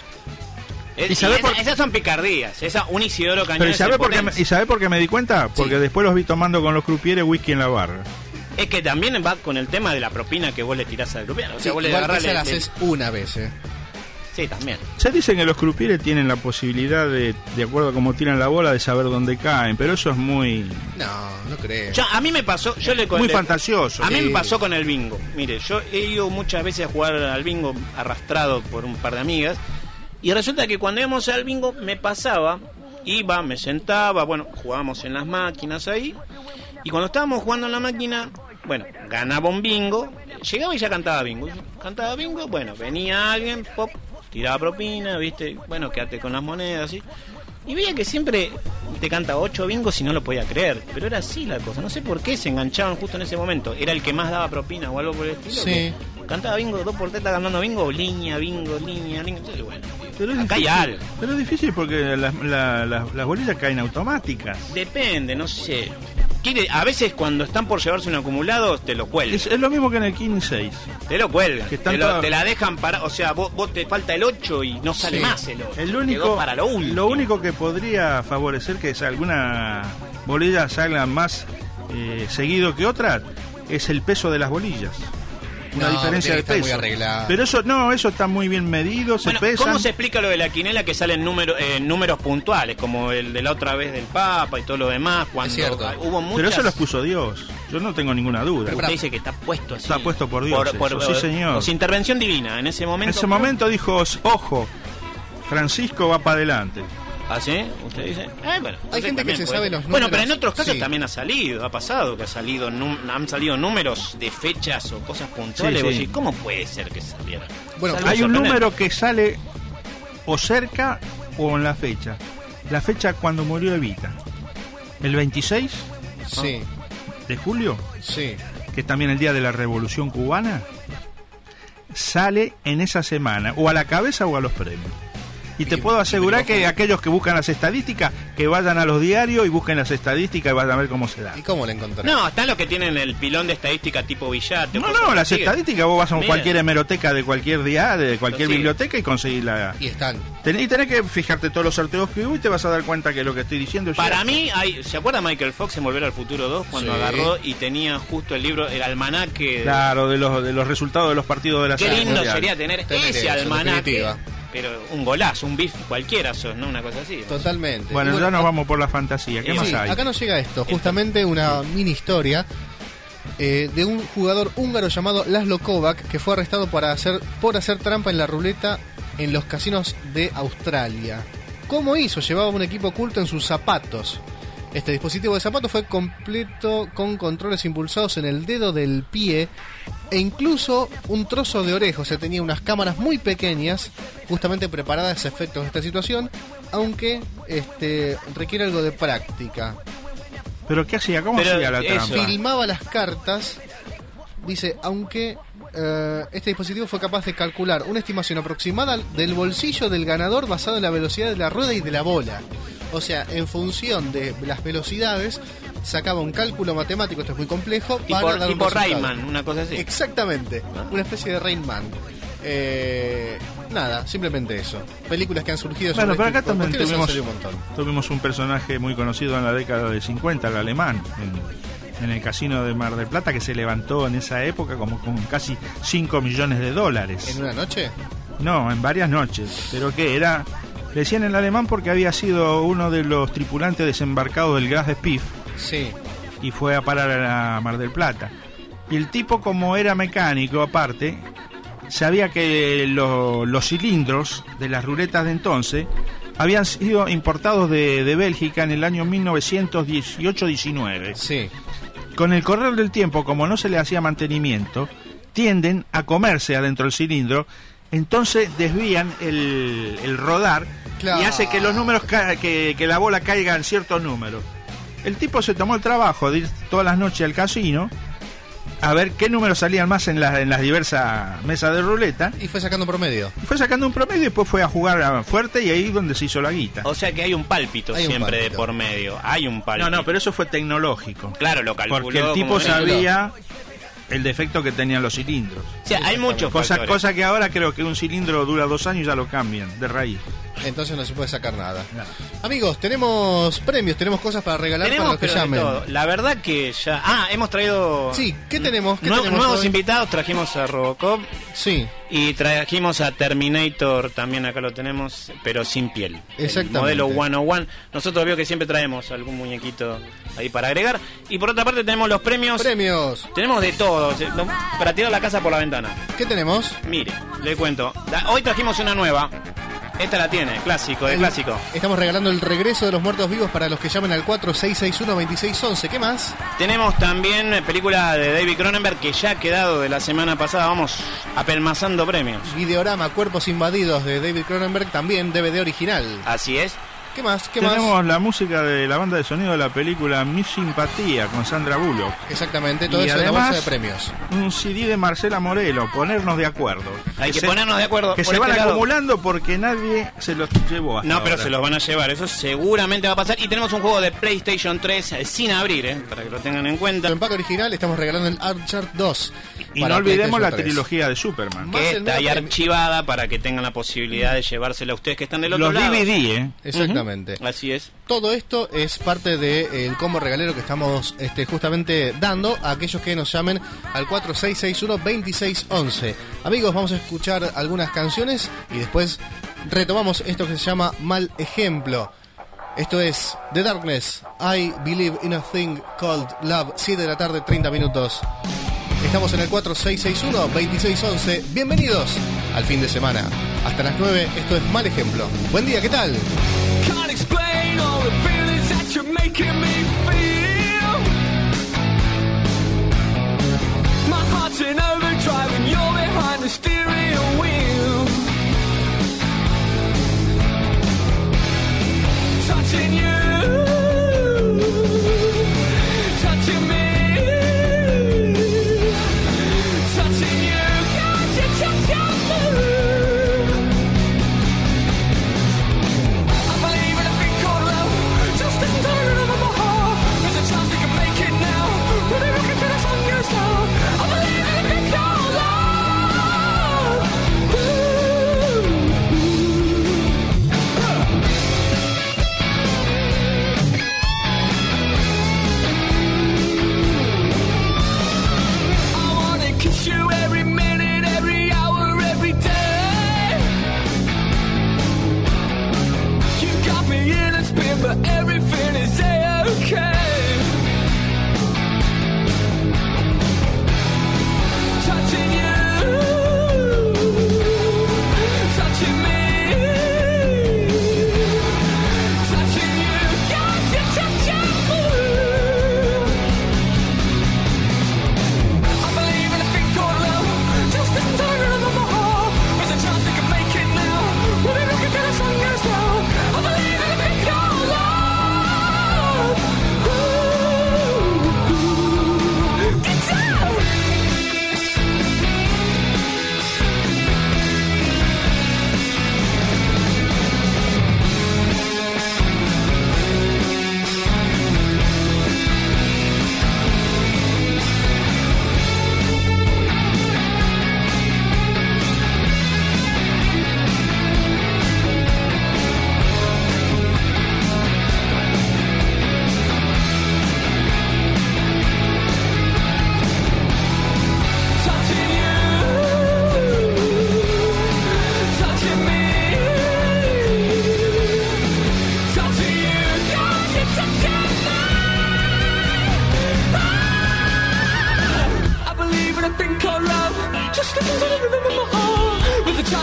Es- ¿Y sabe esa- por- Esas son picardías. Esa, un Isidoro Cañón. Pero ¿y es sabe, por qué me, potencia. ¿y sabe por qué me di cuenta? Porque Sí. después los vi tomando con los crupieres whisky en la barra. Es que también va con el tema de la propina que vos le tirás al grupiero. O sea, sí, vos le igual agarrás. que se la le- le- haces una vez, eh. Sí, también. Se dicen que los crupieres tienen la posibilidad de, de acuerdo a cómo tiran la bola, de saber dónde caen, pero eso es muy, No, no creo. Yo, a mí me pasó. Yo le muy le- fantasioso. A mí Sí. me pasó con el bingo. Mire, yo he ido muchas veces a jugar al bingo arrastrado por un par de amigas. Y resulta que cuando íbamos al bingo me pasaba, iba, me sentaba, bueno, jugábamos en las máquinas ahí. Y cuando estábamos jugando en la máquina, bueno, ganaba un bingo, llegaba y ya cantaba bingo. Yo cantaba bingo, bueno, venía alguien, pop, tiraba propina, viste, bueno, quédate con las monedas, así. Y veía que siempre te canta ocho bingos y no lo podía creer. Pero era así la cosa. No sé por qué se enganchaban justo en ese momento. Era el que más daba propina o algo por el estilo. Sí. que Cantaba bingo, dos por tres, está cantando bingo, línea, bingo, línea, línea. Entonces, bueno, Pero es acá hay difícil. algo. Pero es difícil porque las, la- las- las bolillas caen automáticas. Depende, no sé. Quiere, a veces cuando están por llevarse un acumulado, te lo cuelgan. Es, es lo mismo que en el King seis. Te lo cuelgan. Que están Te, lo- todas- te la dejan para. O sea, vos, vos te falta el ocho y no sale Sí. más el ocho. El Quedó único, para lo último. lo único que podría favorecer que alguna bolilla salga más eh, seguido que otras es el peso de las bolillas. Una No, diferencia tiene de que estar peso. muy arreglado. Pero eso no, eso está muy bien medido, se Bueno, pesan. ¿cómo se explica lo de la quinela que salen número, eh, números puntuales, como el de la otra vez del Papa y todo lo demás? Cuando cierto. hubo muchas... Pero eso los puso Dios. Yo no tengo ninguna duda. Usted dice que está puesto así. Está puesto por Dios eso, sí, señor. Por su intervención divina, en ese En momento. ese momento dijo, ojo, Francisco va para adelante. ¿Ah, sí? ¿Usted dice? Eh, bueno, Hay usted gente que también se puede sabe ser. los Bueno, números. pero en otros casos Sí. también ha salido, ha pasado que ha salido num- han salido números de fechas o cosas puntuales. Sí, Vos sí. decís, ¿cómo puede ser que salieran? Bueno, Salvo Hay un sorprendente. número que sale o cerca o en la fecha. La fecha cuando murió Evita. el veintiséis Sí, de julio, sí. que es también el día de la Revolución Cubana, sale en esa semana, o a la cabeza o a los premios. Y te Y- puedo asegurar y- que aquellos que buscan las estadísticas, que vayan a los diarios y busquen las estadísticas y vayan a ver cómo se da. ¿Y cómo la encontré? No, están los que tienen el pilón de estadística tipo Villate. No, cosas no, las así. estadísticas, vos vas a Mira. cualquier hemeroteca de cualquier diario, de cualquier Sí. biblioteca y conseguís la... Y están. Ten- Y tenés que fijarte todos los sorteos que hubo y te vas a dar cuenta que lo que estoy diciendo es Para cierto. mí, hay, ¿se acuerda Michael Fox en Volver al Futuro dos? Cuando Sí. agarró y tenía justo el libro, el almanaque. de- Claro, de los, de los resultados de los partidos de la Qué Serie lindo Mundial. sería tener Tener ese eso, en almanaque. definitiva. Pero un golazo, un bif cualquiera sos, ¿no? Una cosa así. Totalmente. Bueno, Y ya nos vamos por la fantasía. ¿Qué Sí, más Sí, hay? acá nos llega esto, justamente una mini historia eh, de un jugador húngaro llamado Laszlo Kovac que fue arrestado para hacer, por hacer trampa en la ruleta en los casinos de Australia. ¿Cómo hizo? Llevaba un equipo oculto en sus zapatos. Este dispositivo de zapatos fue completo con controles impulsados en el dedo del pie e incluso un trozo de oreja. O sea, tenía unas cámaras muy pequeñas justamente preparadas a efectos de esta situación, aunque este requiere algo de práctica. ¿Pero qué hacía? ¿Cómo Pero hacía la eso. trampa? Filmaba las cartas, dice, aunque eh, este dispositivo fue capaz de calcular una estimación aproximada del bolsillo del ganador basado en la velocidad de la rueda y de la bola. O sea, en función de las velocidades, sacaba un cálculo matemático, esto es muy complejo, para Tipo, dar un tipo resultado. Rayman, una cosa así. Exactamente, una especie de Rain Man. Eh, nada, simplemente eso. Películas que han surgido Bueno, sobre pero este acá tipo de también cuestiones han tuvimos, salido un montón. tuvimos un personaje muy conocido en la década de cincuenta, el alemán, en, en el casino de Mar del Plata, que se levantó en esa época como con casi cinco millones de dólares. ¿En una noche? No, en varias noches. Pero que era, le decían el alemán porque había sido uno de los tripulantes desembarcados del Graf Spee Sí. y fue a parar a la Mar del Plata. Y el tipo, como era mecánico aparte, sabía que lo- los cilindros de las ruletas de entonces habían sido importados de, de Bélgica en el año mil novecientos dieciocho diecinueve. Sí. Con el correr del tiempo, como no se le hacía mantenimiento, tienden a comerse adentro del cilindro, entonces desvían el, el rodar Claro. y hace que los números ca- que, que la bola caiga en ciertos números. El tipo se tomó el trabajo de ir todas las noches al casino a ver qué números salían más en, la- en las diversas mesas de ruleta. Y fue sacando promedio. Fue sacando un promedio y después fue a jugar a fuerte y ahí es donde se hizo la guita. O sea que hay un pálpito Hay un siempre de pálpito. por medio. Hay un pálpito. No, no, pero eso fue tecnológico. Claro, lo calculó. Porque el tipo como era. sabía el defecto que tenían los cilindros. O sea, hay muchos Cosa, factores. cosa que ahora creo que un cilindro dura dos años y ya lo cambian de raíz. Entonces no se puede sacar nada. No. Amigos, tenemos premios, tenemos cosas para regalar Tenemos para los que pero de llamen. todo. La verdad que ya... Ah, hemos traído... Sí, ¿qué tenemos? ¿Qué Nue- tenemos nuevos hoy? invitados, trajimos a Robocop Sí, y trajimos a Terminator, también acá lo tenemos, pero sin piel. Exactamente. El modelo ciento uno. Nosotros veo que siempre traemos algún muñequito ahí para agregar. Y por otra parte tenemos los premios. premios. Tenemos de todo, se- no- para tirar la casa por la ventana. ¿Qué tenemos? Mire, le cuento. La- hoy trajimos una nueva. Esta la tiene, clásico, de El- clásico. Estamos regalando el regreso de los muertos vivos para los que llamen al cuatro seis seis uno, dos seis once. ¿Qué más? Tenemos también eh, película de David Cronenberg que ya ha quedado de la semana pasada. Vamos apelmazando premios. Videorama Cuerpos Invadidos de David Cronenberg, también D V D original. Así es. ¿Qué más? ¿Qué Tenemos más? la música de la banda de sonido de la película Mi Simpatía con Sandra Bullock. Exactamente, todo Y eso en la además- bolsa de premios. Un C D de Marcela Morelo, Ponernos de Acuerdo. Hay que se- ponernos de acuerdo. Que por se van este lado. acumulando porque nadie se los llevó hasta No, pero ahora. se los van a llevar. Eso seguramente va a pasar. Y tenemos un juego de PlayStation tres eh, sin abrir, eh, para que lo tengan en cuenta. En empaque original estamos regalando el Archer dos. Y para no olvidemos PlayStation la tres. trilogía de Superman. Más Que el está ahí mega premio. archivada para que tengan la posibilidad de llevársela a ustedes que están del otro Los lado. D V D, ¿eh? Exactamente. Así es. Todo esto es parte del combo regalero que estamos este, justamente dando a aquellos que nos llamen al cuatro seis seis uno, dos seis once. Amigos, vamos a escuchar algunas canciones y después retomamos esto que se llama Mal Ejemplo. Esto es The Darkness, I Believe in a Thing Called Love, siete de la tarde, treinta minutos. Estamos en el cuatro seis seis uno, dos seis once. Bienvenidos al fin de semana. Hasta las nueve, esto es Mal Ejemplo. Buen día, ¿qué tal? Can't explain all the feelings that you're making me feel. My heart's in overdrive and you're behind the steering wheel. Touching you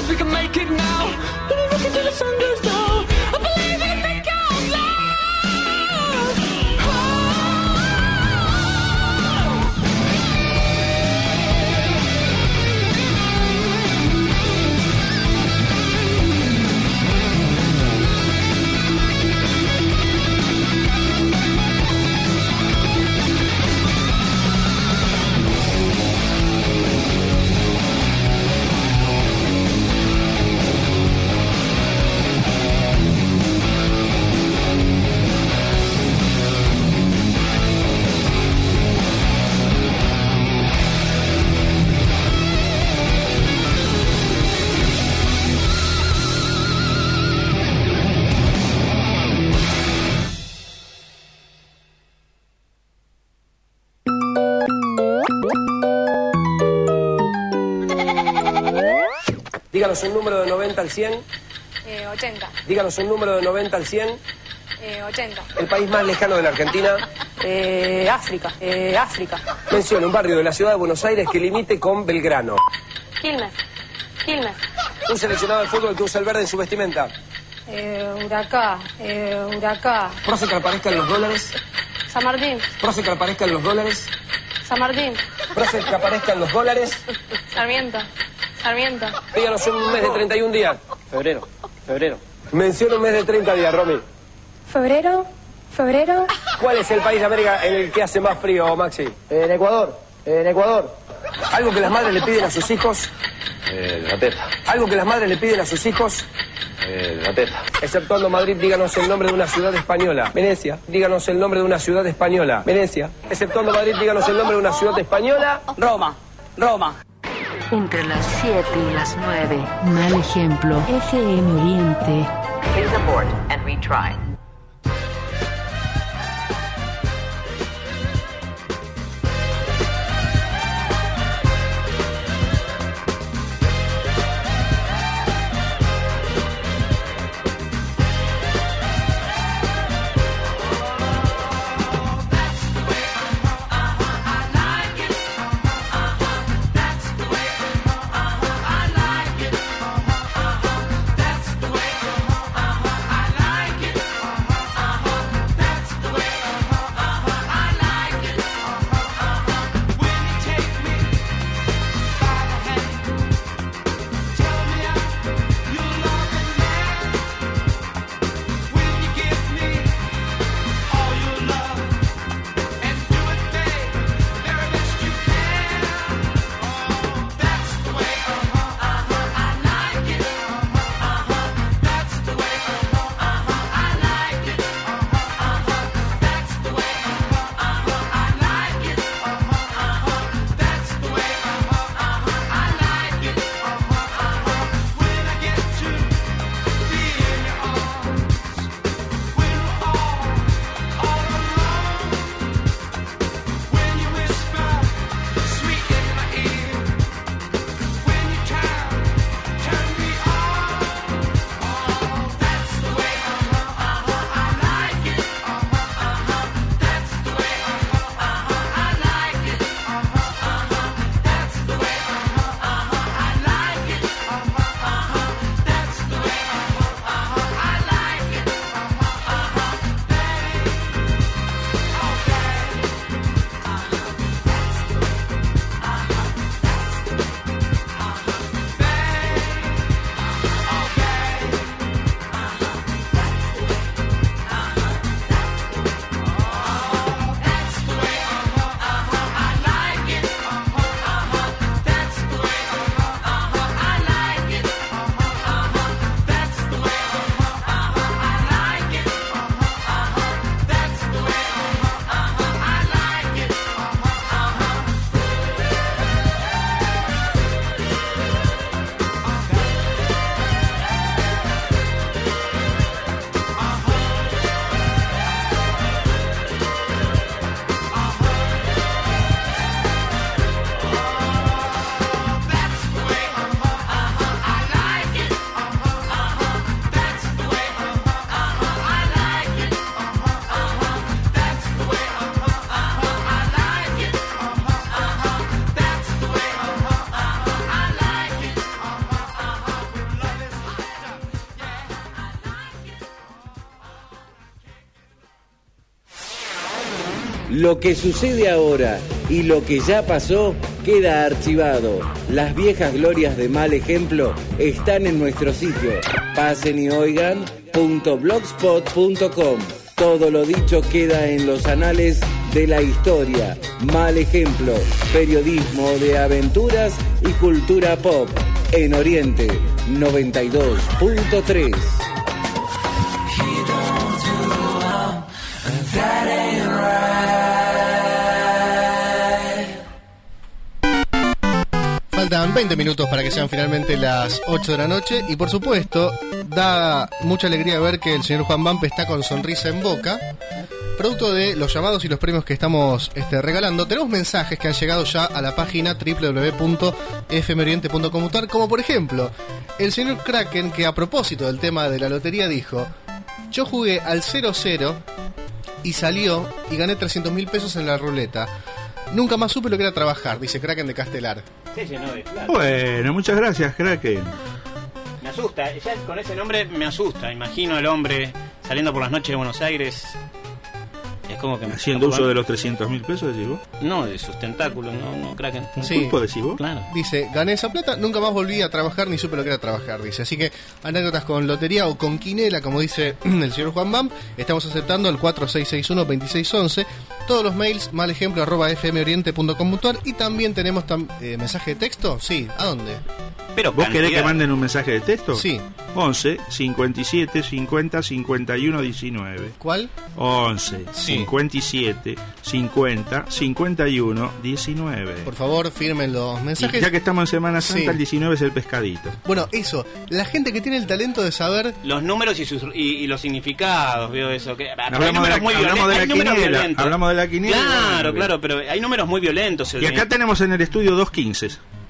'cause we can make it now. We'll rock until the sun goes down. I believe in the God love. Díganos un número de noventa al cien. Eh, ochenta. Díganos un número de noventa al cien. Eh, ochenta. El país más lejano de la Argentina. Eh, África. Eh, África. Mencione un barrio de la ciudad de Buenos Aires que limite con Belgrano. Quilmes. Quilmes. Un seleccionado de fútbol que usa el verde en su vestimenta. Eh, Huracán. Eh, Huracán. Profe que aparezcan los dólares. San Martín. Profe que aparezcan los dólares. San Martín. Profe que aparezcan los dólares. Sarmiento. Sarmiento. Díganos un mes de treinta y un días. Febrero. Febrero. Menciona un mes de treinta días, Romy. Febrero. Febrero. ¿Cuál es el país de América en el que hace más frío, Maxi? En Ecuador. En Ecuador. Algo que las madres le piden a sus hijos. Eh, la teta. Algo que las madres le piden a sus hijos. Eh, la teta. Exceptuando Madrid, díganos el nombre de una ciudad española. Venecia. Díganos el nombre de una ciudad española. Venecia. Exceptuando Madrid, díganos el nombre de una ciudad española. Roma. Roma. Entre las siete y las nueve. Mal ejemplo. F M Oriente. Please abort and retry. Lo que sucede ahora y lo que ya pasó queda archivado. Las viejas glorias de Mal Ejemplo están en nuestro sitio. Pasen y oigan punto blogspot punto com. Todo lo dicho queda en los anales de la historia. Mal Ejemplo, periodismo de aventuras y cultura pop. En Oriente noventa y dos punto tres. Faltan veinte minutos para que sean finalmente las ocho de la noche y por supuesto da mucha alegría ver que el señor Juan Bampe está con sonrisa en boca, producto de los llamados y los premios que estamos este, regalando. Tenemos mensajes que han llegado ya a la página doble u doble u doble u punto f m oriente punto com punto a r, como por ejemplo el señor Kraken, que a propósito del tema de la lotería dijo: yo jugué al cero cero y salió y gané trescientos mil pesos en la ruleta. Nunca más supe lo que era trabajar, dice Kraken de Castelar. Se llenó de plata. Bueno, muchas gracias, Kraken. Me asusta, ya con ese nombre me asusta. Imagino al hombre saliendo por las noches de Buenos Aires. Es como que me haciendo uso de los trescientos mil pesos, decís vos. No, de sus tentáculos, no, no, Kraken. Sí. ¿Pulpo decís vos? Claro. Dice, gané esa plata, nunca más volví a trabajar ni supe lo que era trabajar, dice. Así que anécdotas con lotería o con quinela, como dice el señor Juan Bam, estamos aceptando el cuatro seis seis uno, dos seis once. Todos los mails, malejemplo arroba f m oriente punto com punto a r. Y también tenemos tam- eh, mensaje de texto. Sí, ¿a dónde? Pero ¿Vos cantidad. querés que manden un mensaje de texto? Sí. once, cincuenta y siete, cincuenta, cincuenta y uno, diecinueve. ¿Cuál? once, Sí. cincuenta y siete, cincuenta, cincuenta y uno, diecinueve. Por favor, firmen los mensajes. Y ya que estamos en Semana Santa, Sí. el diecinueve es el pescadito. Bueno, eso, la gente que tiene el talento de saber Los números y, sus, y, y los significados, veo eso. Que, pero hay Hablamos de la, números muy hablamos de violentos. la Hay números quiniela. violentos. Hablamos de la quiniela. Claro, Bueno, claro, pero hay números muy violentos. Y acá tenemos en el estudio dos quince.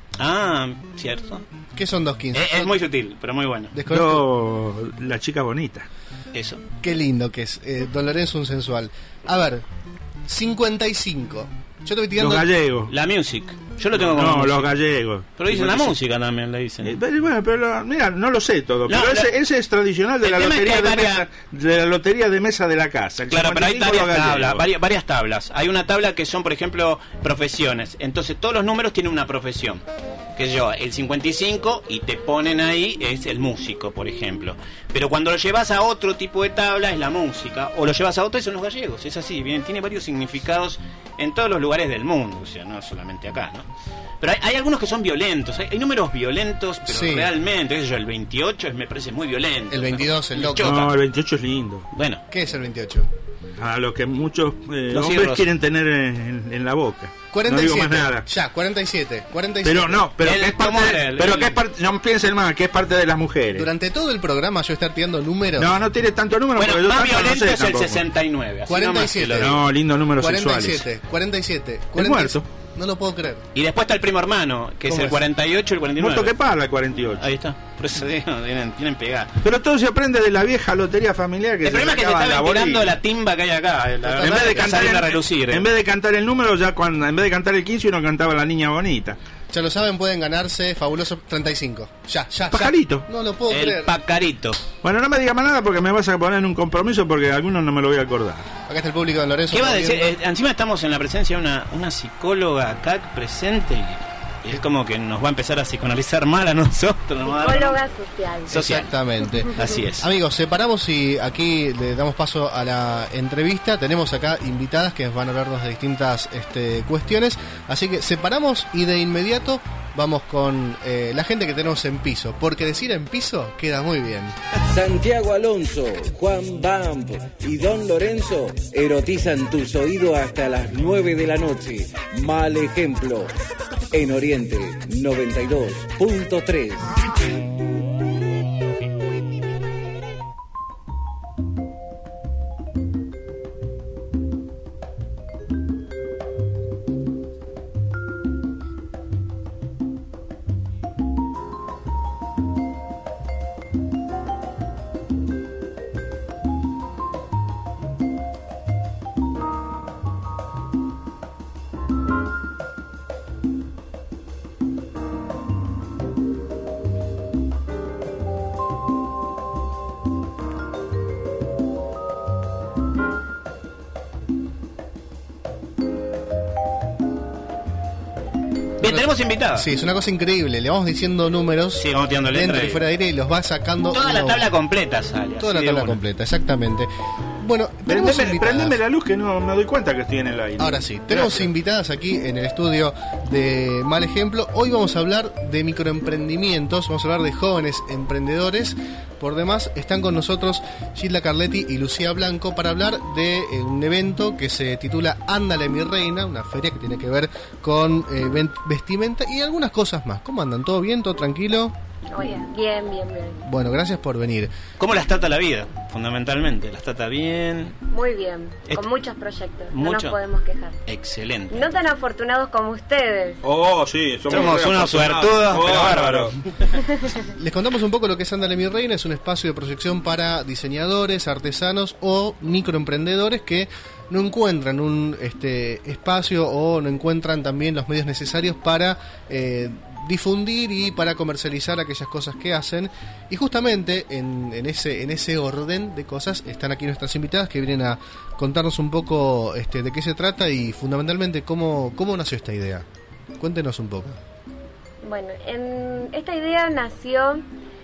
Ah, cierto. ¿Qué son dos quince? Es, es muy sutil, pero muy bueno. Desconozco. Dos, la chica bonita. Eso. Qué lindo que es, eh, Don Lorenzo un sensual. A ver, cincuenta y cinco. Yo te voy tirando... Los gallegos. La music. Yo lo tengo como No, music. los gallegos. Pero dicen la cincuenta y cinco. música también, le dicen. Eh, pero, bueno, pero lo- mira, no lo sé todo. No, pero la- ese, ese es tradicional de el la tema es que lotería hay de, varias- mesa, de la lotería de mesa de la casa. El Claro, pero hay cincuenta y cinco varias los tablas, gallegos. varias, varias tablas. Hay una tabla que son, por ejemplo, profesiones. Entonces todos los números tienen una profesión. Que yo, el cincuenta y cinco y te ponen ahí es el músico, por ejemplo. Pero cuando lo llevas a otro tipo de tabla es la música, o lo llevas a otro y son los gallegos. Es así, bien, tiene varios significados en todos los lugares del mundo, o sea, no solamente acá, ¿no? Pero hay, hay algunos que son violentos, hay, hay números violentos, pero Sí. realmente, qué sé yo, el veintiocho es, me parece muy violento. El veintidós, el Me loco. choca. No, el veintiocho es lindo. Bueno, ¿Qué es el veintiocho? A lo que muchos eh, Los hombres cirros. quieren tener en, en la boca. cuarenta y siete. No digo más nada. Ya, cuarenta y siete. cuarenta y siete. Pero no, pero El que es parte, tomar de- el- pero el- que es parte, no piensen más, que es parte de las mujeres. Durante todo el programa yo estar tirando números. No, no tiene tanto número. bueno, porque yo más tanto no violento sé es el tampoco. sesenta y nueve. así cuarenta y nomás siete. te lo digo. No, lindos números cuarenta y sexuales. siete. cuarenta y siete. El cuarenta y siete. muerto. No lo puedo creer. Y después está el primo hermano, que es ¿Cómo el es? cuarenta y ocho y el cuarenta y nueve. Muerto que paga el cuarenta y ocho. Ahí está. Por eso digo, tienen, tienen pegada. Pero todo se aprende de la vieja lotería familiar que El se problema es que se sacaba está en la ventilando bolilla. la timba que hay acá. eh, La En verdad vez, de que cantar salen a el, relucir. eh. en vez de cantar el número, ya cuando en vez de cantar el quince uno cantaba la niña bonita. Ya lo saben, pueden ganarse fabuloso treinta y cinco. Ya, ya, ya. Pajarito. No lo puedo el creer. pacarito. Bueno, no me digas más nada porque me vas a poner en un compromiso porque algunos no me lo voy a acordar. Acá está el público de Lorenzo. ¿Qué va a decir? moviendo. Eh, encima estamos en la presencia de una, una psicóloga acá presente y, y es como que nos va a empezar a psicoanalizar mal a nosotros. nos va a dar- Psicóloga social. social. Exactamente. Así es. Amigos, separamos y aquí le damos paso a la entrevista. Tenemos acá invitadas que van a hablarnos de distintas este, cuestiones. Así que separamos y de inmediato vamos con eh, la gente que tenemos en piso. Porque decir en piso queda muy bien. Santiago Alonso, Juan Bamp y Don Lorenzo erotizan tus oídos hasta las nueve de la noche. Mal Ejemplo. En Oriente noventa y dos punto tres. Bien, tenemos invitados. Sí, es una cosa increíble. Le vamos diciendo números. Sí, vamos tirando letras. Dentro y fuera de aire y los va sacando. Toda la uno. tabla completa sale. Toda la así de tabla una. completa, exactamente. Bueno, tenemos Prendeme, invitadas. prendeme la luz que no me doy cuenta que estoy en el aire. Ahora sí, tenemos Gracias. invitadas aquí en el estudio de Mal Ejemplo. Hoy vamos a hablar de microemprendimientos, vamos a hablar de jóvenes emprendedores. Por demás, están con nosotros Gilda Carletti y Lucía Blanco para hablar de eh, un evento que se titula Ándale mi reina, una feria que tiene que ver con eh, ven- vestimenta y algunas cosas más. ¿Cómo andan? ¿Todo bien? ¿Todo tranquilo? Oye, bien, bien, bien. Bueno, gracias por venir. ¿Cómo las trata la vida? Fundamentalmente, las trata bien. Muy bien, Es- con muchos proyectos. No Mucho. nos podemos quejar. Excelente. No tan afortunados como ustedes. Oh, sí, somos, Somos re unos afortunados. suertudos, Oh, pero bárbaros. Les contamos un poco lo que es Ándale mi reina. Es un espacio de proyección para diseñadores, artesanos o microemprendedores que no encuentran un este espacio o no encuentran también los medios necesarios para eh, difundir y para comercializar aquellas cosas que hacen. Y justamente en, en ese en ese orden de cosas están aquí nuestras invitadas que vienen a contarnos un poco este de qué se trata y fundamentalmente cómo, cómo nació esta idea. Cuéntenos un poco. Bueno, en, esta idea nació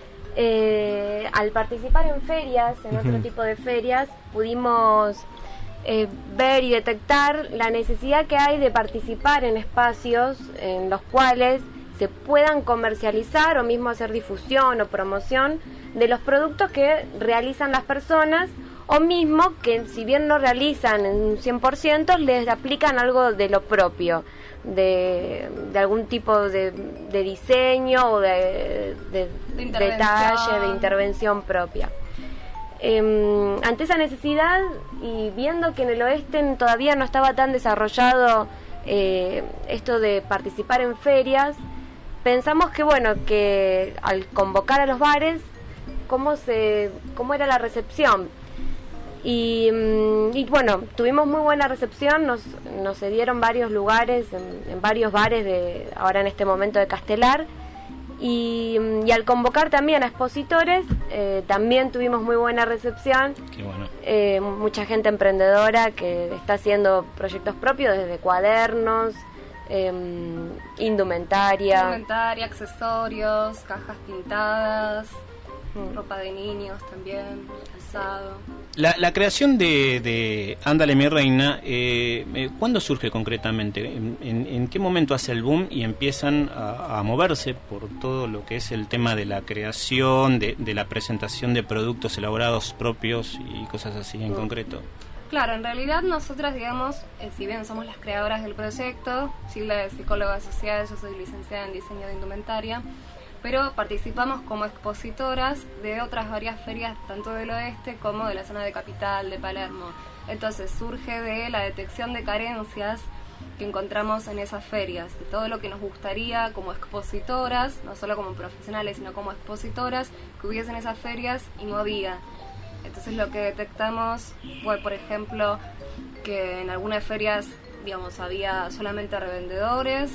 eh, al participar en ferias, en otro Ujú. tipo de ferias, pudimos eh, ver y detectar la necesidad que hay de participar en espacios en los cuales se puedan comercializar o mismo hacer difusión o promoción de los productos que realizan las personas o mismo que si bien no realizan en un cien por ciento les aplican algo de lo propio, de, de algún tipo de, de diseño o de, de, De intervención. detalle, de intervención propia. Eh, ante esa necesidad y viendo que en el oeste todavía no estaba tan desarrollado eh, esto de participar en ferias, pensamos que bueno, que al convocar a los bares, cómo se, cómo era la recepción. Y, mm, y bueno, tuvimos muy buena recepción, nos, nos cedieron varios lugares en, en varios bares de ahora en este momento de Castelar. Y, y al convocar también a expositores, eh, también tuvimos muy buena recepción. Qué bueno. Eh, mucha gente emprendedora que está haciendo proyectos propios, desde cuadernos, eh, indumentaria. Indumentaria, accesorios, cajas pintadas, ropa de niños también, calzado. La, la creación de, de Ándale mi reina, eh, eh, ¿cuándo surge concretamente? ¿En, en, en qué momento hace el boom y empiezan a, a moverse por todo lo que es el tema de la creación, de, de la presentación de productos elaborados propios y cosas así en concreto? Claro, en realidad nosotras, digamos, eh, si bien somos las creadoras del proyecto, Gilda es psicóloga social, yo soy licenciada en diseño de indumentaria, pero participamos como expositoras de otras varias ferias, tanto del oeste como de la zona de Capital, de Palermo. Entonces surge de la detección de carencias que encontramos en esas ferias, y todo lo que nos gustaría como expositoras, no solo como profesionales, sino como expositoras, que hubiesen esas ferias y no había. Entonces lo que detectamos fue, por ejemplo, que en algunas ferias, digamos, había solamente revendedores,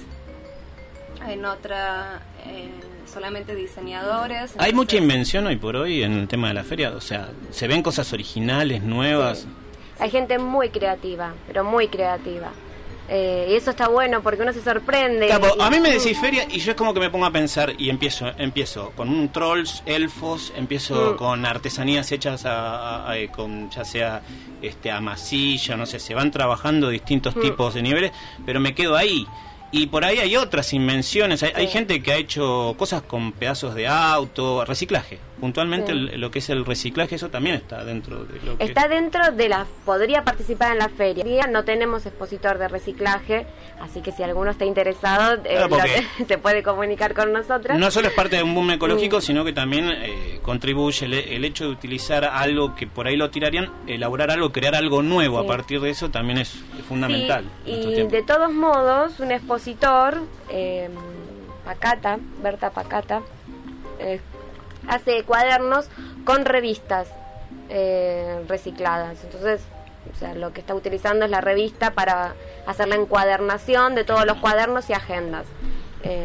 en otra eh, solamente diseñadores. Hay Entonces, mucha invención hoy por hoy en el tema de la feria, o sea, se ven cosas originales, nuevas. Hay gente muy creativa, pero muy creativa. Eh, y eso está bueno porque uno se sorprende. Capo, Y- a mí me decís feria y yo es como que me pongo a pensar y empiezo empiezo con un trolls, elfos, empiezo Mm. con artesanías hechas a, a- a- con ya sea este a masilla, no sé, se van trabajando distintos Mm. tipos de niveles, pero me quedo ahí. Y por ahí hay otras invenciones, hay, hay Sí. gente que ha hecho cosas con pedazos de auto, reciclaje. Puntualmente Sí. el- lo que es el reciclaje, eso también está dentro de lo que... Está dentro de la... Podría participar en la feria. Hoy día no tenemos expositor de reciclaje, así que si alguno está interesado, eh, Claro, porque- lo- se puede comunicar con nosotras. No solo es parte de un boom ecológico, Mm. sino que también eh, contribuye el, el hecho de utilizar algo que por ahí lo tirarían, elaborar algo, crear algo nuevo Sí. a partir de eso también es, es fundamental. Sí, en estos y tiempos. de todos modos, un expositor, eh, Pacata, Berta Pacata, eh, hace cuadernos con revistas eh, recicladas. Entonces, o sea, lo que está utilizando es la revista para hacer la encuadernación de todos los cuadernos y agendas. Eh,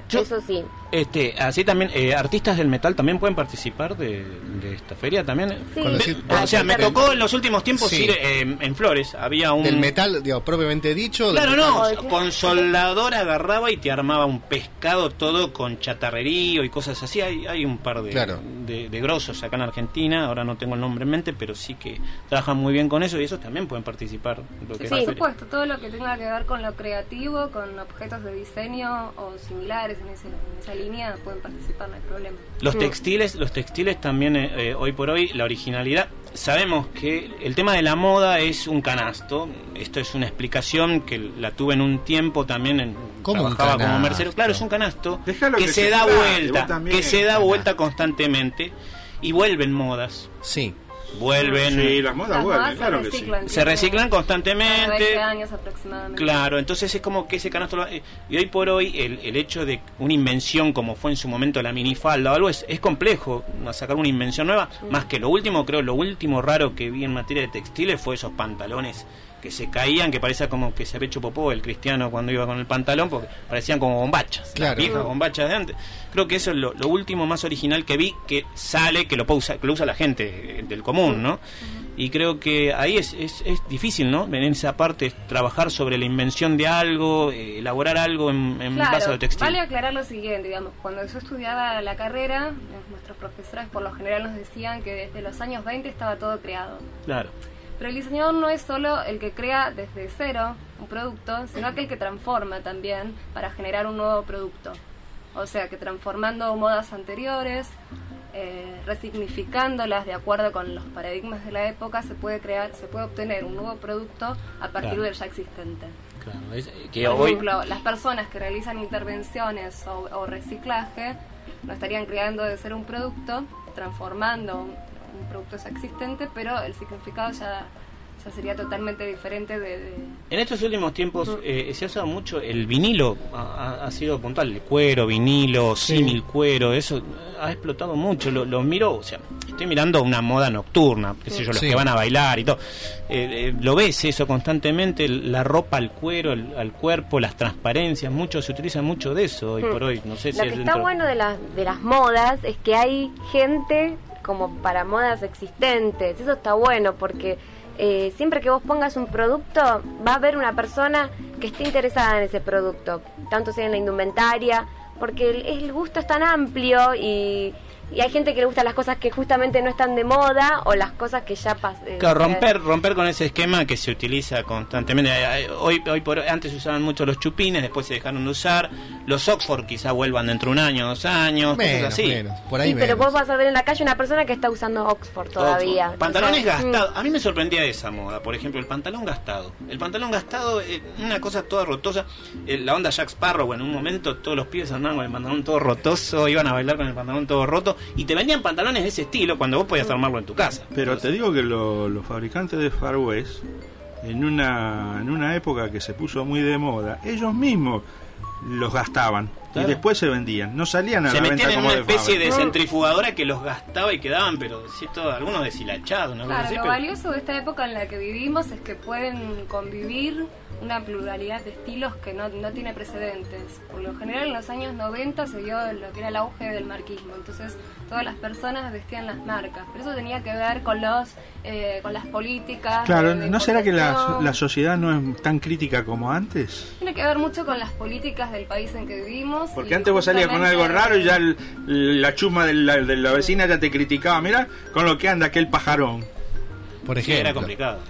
Yo- Eso sí. Este, así también, eh, artistas del metal también pueden participar de, de esta feria también. Sí. Cuando decís- O sea, me del- tocó en los últimos tiempos Sí. ir eh, en Flores, había un... Del metal, digo, propiamente dicho. Claro, del no, metal. con soldador agarraba y te armaba un pescado todo con chatarrerío y cosas así. Hay, hay un par de, Claro. de, de grosos acá en Argentina, ahora no tengo el nombre en mente, pero sí que trabajan muy bien con eso y esos también pueden participar. en lo que Sí, es por la feria. supuesto, todo lo que tenga que ver con lo creativo, con objetos de diseño o similares en, ese- en esa línea, pueden participar, no hay problema. Los textiles, los textiles también eh, eh, hoy por hoy, la originalidad. Sabemos que el tema de la moda es un canasto. Esto es una explicación que la tuve en un tiempo también. En, ¿Cómo un trabajaba como canasto? mercero. Claro, es un canasto Déjalo que, que se se da trague, vuelta, vos también. que se da vuelta constantemente y vuelven modas. Sí. Vuelven. Sí, las modas Las vuelven, modas se claro que sí. reciclan. Se reciclan Cada constantemente. veinte años aproximadamente. Claro, entonces es como que ese canasto lo- y hoy por hoy el, el hecho de una invención como fue en su momento la minifalda o algo es, es complejo sacar una invención nueva, más que lo último, creo lo último raro que vi en materia de textiles fue esos pantalones que se caían, que parecía como que se había hecho popó el cristiano cuando iba con el pantalón, porque parecían como bombachas, Claro. las viejas bombachas de antes. Creo que eso es lo, lo último más original que vi, que sale, que lo, puede usar- que lo usa la gente eh, del común, ¿no? Y creo que ahí es, es, es difícil, ¿no? En esa parte, trabajar sobre la invención de algo, eh, elaborar algo en, en Claro, base a lo textil. vale aclarar lo siguiente, digamos, cuando yo estudiaba la carrera, eh, nuestros profesores por lo general nos decían que desde los años veinte estaba todo creado. Claro. Pero el diseñador no es solo el que crea desde cero un producto, sino aquel que transforma también para generar un nuevo producto. O sea, que transformando modas anteriores, eh, resignificándolas de acuerdo con los paradigmas de la época, se puede crear, se puede obtener un nuevo producto a partir Claro. del ya existente. Claro, es- que Por hoy, ejemplo, las personas que realizan intervenciones o, o reciclaje no estarían creando de ser un producto, transformando un, un producto ya existente, pero el significado ya, ya sería totalmente diferente de... de- en estos últimos tiempos eh, se ha usado mucho el vinilo, ha, ha- ha sido puntual, el cuero, vinilo, símil cuero, eso ha explotado mucho, lo, lo miro, o sea, estoy mirando una moda nocturna, qué sé yo, los Sí. que van a bailar y todo, eh, eh, lo ves eso constantemente, el- la ropa al cuero, el- al cuerpo, las transparencias, mucho, se utiliza mucho de eso hoy Mm. por hoy, no sé si Lo es que está dentro- bueno de, las de las modas es que hay gente como para modas existentes. Eso está bueno porque eh, siempre que vos pongas un producto va a haber una persona que esté interesada en ese producto, tanto sea en la indumentaria, porque el, el gusto es tan amplio y, y hay gente que le gustan las cosas que justamente no están de moda o las cosas que ya pasan. Claro, romper, romper con ese esquema que se utiliza constantemente. Eh, eh, Hoy, hoy por hoy, antes se usaban mucho los chupines, después se dejaron de usar. Los Oxford quizá vuelvan dentro de un año, dos años, cosas Menos, así. menos. Por ahí Sí, pero menos. vos vas a ver en la calle una persona que está usando Oxford todavía. Oxford. Pantalones Entonces, gastados. A mí me sorprendía esa moda. Por ejemplo, el pantalón gastado. El pantalón gastado, eh, una cosa toda rotosa. Eh, la onda Jack Sparrow, en un momento todos los pibes andaban con el pantalón todo rotoso, iban a bailar con el pantalón todo roto y te vendían pantalones de ese estilo cuando vos podías armarlo en tu casa. Pero te digo que lo- los fabricantes de Far West, en una, en una época que se puso muy de moda, ellos mismos los gastaban Claro. y después se vendían. No salían a Se la metían venta en como una de especie fábrica. de centrifugadora que los gastaba y quedaban, pero sí, todo, algunos deshilachados, ¿no? Claro, Así, lo pero- valioso de esta época en la que vivimos es que pueden convivir una pluralidad de estilos que no, no tiene precedentes. Por lo general en los años noventa se dio lo que era el auge del marquismo, entonces todas las personas vestían las marcas, pero eso tenía que ver con los eh, con las políticas. Claro, de- de ¿no será que la, importación. la sociedad no es tan crítica como antes? Tiene que ver mucho con las políticas del país en que vivimos. Porque y antes vos salías con algo justamente- raro y ya el- la chusma de la, de la vecina ya te criticaba. Mira con lo que anda aquel pajarón. Por Sí, ejemplo. era complicado.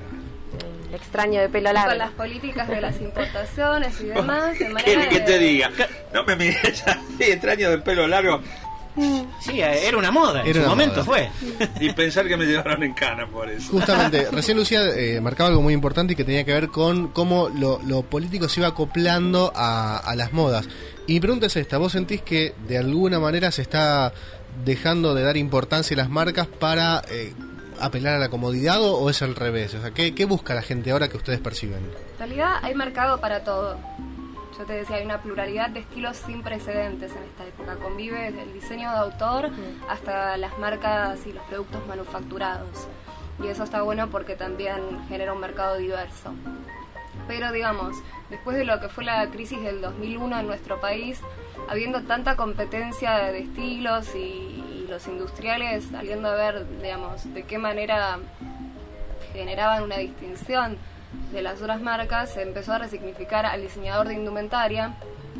el extraño de pelo con largo. las políticas de las importaciones y demás, de ¿Qué manera que de- te diga? No me mires así, extraño del pelo largo. Sí, era una moda, en Era su una momento moda. fue. Y pensar que me llevaron en cana por eso. Justamente, recién Lucía eh, marcaba algo muy importante y que tenía que ver con cómo lo, lo político se iba acoplando a, a las modas. Y mi pregunta es esta, ¿vos sentís que de alguna manera se está dejando de dar importancia a las marcas para eh, apelar a la comodidad o, o es al revés? O sea, ¿qué, ¿qué busca la gente ahora que ustedes perciben? En realidad hay mercado para todo. Yo te decía, hay una pluralidad de estilos sin precedentes en esta época. Convive desde el diseño de autor hasta las marcas y los productos manufacturados. Y eso está bueno porque también genera un mercado diverso. pero digamos, después de lo que fue la crisis del dos mil uno en nuestro país, habiendo tanta competencia de estilos y, y los industriales saliendo a ver, digamos, de qué manera generaban una distinción de las otras marcas, se empezó a resignificar al diseñador de indumentaria,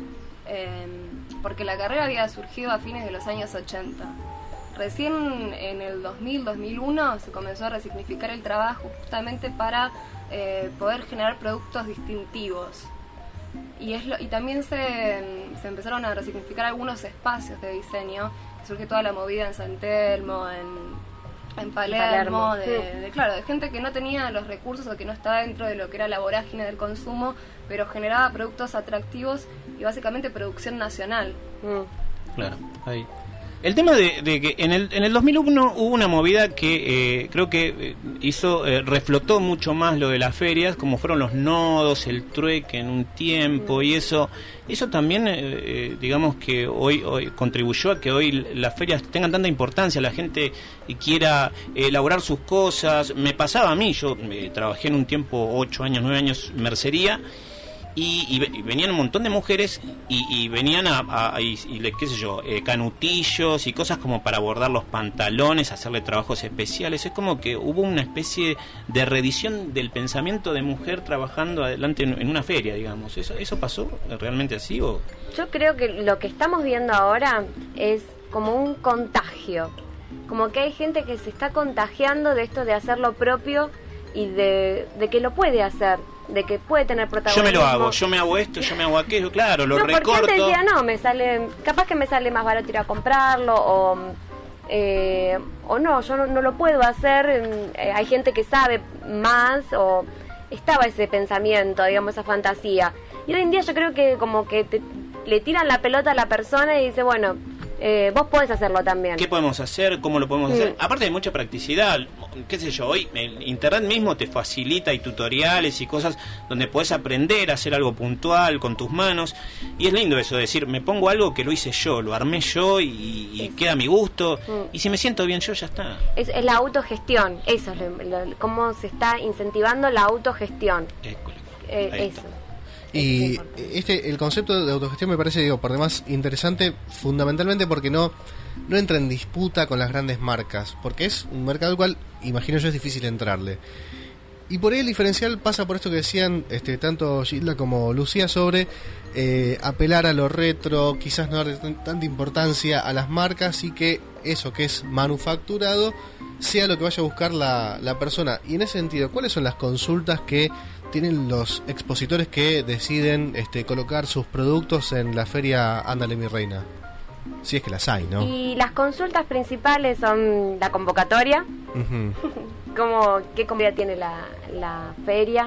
eh, porque la carrera había surgido a fines de los años ochenta. Recién en el dos mil, dos mil uno se comenzó a resignificar el trabajo justamente para eh, poder generar productos distintivos. Y, es lo, y también se, se empezaron a resignificar algunos espacios de diseño, que surge toda la movida en San Telmo, en, en Palermo, Palermo. de, Sí. de, claro, de gente que no tenía los recursos o que no estaba dentro de lo que era la vorágine del consumo, pero generaba productos atractivos y básicamente producción nacional. Mm. Claro, ahí. El tema de, de que en el, en el dos mil uno hubo una movida que eh, creo que eh, hizo, eh, reflotó mucho más lo de las ferias, como fueron los nodos, el trueque en un tiempo, y eso eso también, eh, eh, digamos que hoy, hoy contribuyó a que hoy las ferias tengan tanta importancia, la gente quiera eh, elaborar sus cosas. Me pasaba a mí, yo eh, trabajé en un tiempo, ocho años, nueve años, mercería, Y, y, y venían un montón de mujeres y, y venían a, a, a y, y, qué sé yo, eh, canutillos y cosas como para bordar los pantalones, hacerle trabajos especiales. Es como que hubo una especie de reedición del pensamiento de mujer trabajando adelante en, en una feria, digamos. ¿Eso, eso pasó realmente así? O? Yo creo que lo que estamos viendo ahora es como un contagio, como que hay gente que se está contagiando de esto de hacer lo propio y de, de que lo puede hacer, de que puede tener protagonismo. Yo me lo hago, yo me hago esto, yo me hago aquello, claro, lo no, recorto. Porque antes decía, no, me sale, capaz que me sale más barato ir a comprarlo, o, eh, o no, yo no, no lo puedo hacer, eh, hay gente que sabe más, o estaba ese pensamiento, digamos, esa fantasía. Y hoy en día yo creo que como que te, le tiran la pelota a la persona y dice, bueno, eh, vos podés hacerlo también. ¿Qué podemos hacer? ¿Cómo lo podemos Mm. hacer? Aparte de mucha practicidad, qué sé yo, hoy el internet mismo te facilita, hay tutoriales y cosas donde podés aprender a hacer algo puntual con tus manos, y es lindo eso de decir, me pongo algo que lo hice yo, lo armé yo y, y queda a mi gusto, Mm. y si me siento bien yo, ya está. Es, es la autogestión, eso es lo- lo- cómo se está incentivando la autogestión. Eh, Ahí eso. Y este el concepto de autogestión me parece, digo, por demás interesante, fundamentalmente porque no no entra en disputa con las grandes marcas, porque es un mercado al cual, imagino yo, es difícil entrarle. Y por ahí el diferencial pasa por esto que decían este tanto Gilda como Lucía sobre eh, apelar a lo retro, quizás no darle tan- tanta importancia a las marcas, y que eso que es manufacturado sea lo que vaya a buscar la, la persona. Y en ese sentido, ¿cuáles son las consultas que tienen los expositores que deciden este, colocar sus productos en la feria Ándale mi reina? Si es que las hay, ¿no? Y las consultas principales son la convocatoria, Ujú. cómo, qué comida tiene la, la feria,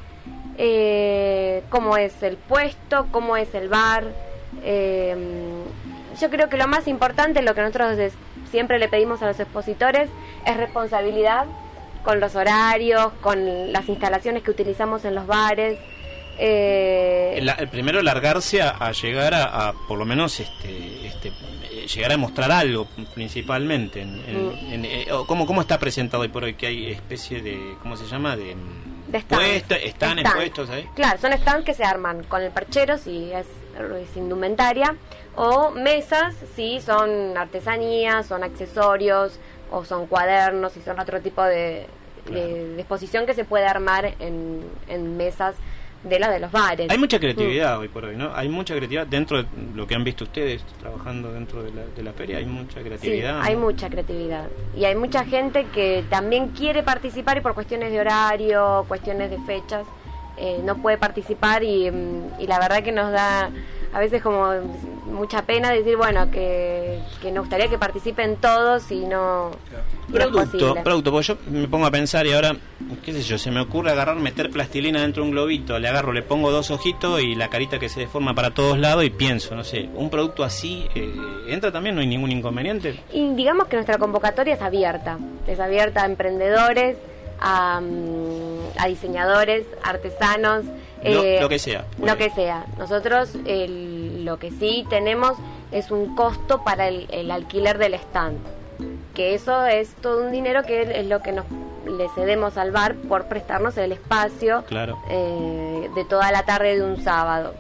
eh, cómo es el puesto, cómo es el bar. Eh, yo creo que lo más importante, lo que nosotros des- siempre le pedimos a los expositores, es responsabilidad con los horarios, con las instalaciones que utilizamos en los bares. Eh, La- el primero largarse a, a llegar a, a, por lo menos este, este eh, llegar a mostrar algo principalmente en, en- Mm. en- eh, o ¿cómo, cómo está presentado hoy por hoy, que hay especie de, ¿cómo se llama? De, De stands. puestos, están Stands. expuestos ahí. Claro, son stands que se arman con el perchero si es, es indumentaria, o mesas si son artesanías, son accesorios, o son cuadernos, y son otro tipo de, de- de exposición que se puede armar en, en mesas de las de los bares. Hay mucha creatividad hoy por hoy, ¿no? Hay mucha creatividad dentro de lo que han visto ustedes trabajando dentro de la, de la feria, hay mucha Sí, creatividad. hay ¿no? mucha creatividad. Y hay mucha gente que también quiere participar, y por cuestiones de horario, cuestiones de fechas, eh, no puede participar, y, mm, y la verdad que nos da a veces como mucha pena decir, bueno, que, que nos gustaría que participen todos y no, y no es Producto, posible. producto, porque yo me pongo a pensar y ahora, qué sé yo, se me ocurre agarrar, meter plastilina dentro de un globito, le agarro, le pongo dos ojitos y la carita que se deforma para todos lados, y pienso, no sé, un producto así, eh, ¿entra también? ¿No hay ningún inconveniente? Y digamos que nuestra convocatoria es abierta, es abierta a emprendedores, a, mm, a diseñadores, artesanos, Lo, eh, lo que sea. lo que sea. Nosotros el- lo que sí tenemos es un costo para el, el alquiler del stand, que eso es todo un dinero que es lo que nos le cedemos al bar por prestarnos el espacio Claro. eh, de toda la tarde de un sábado.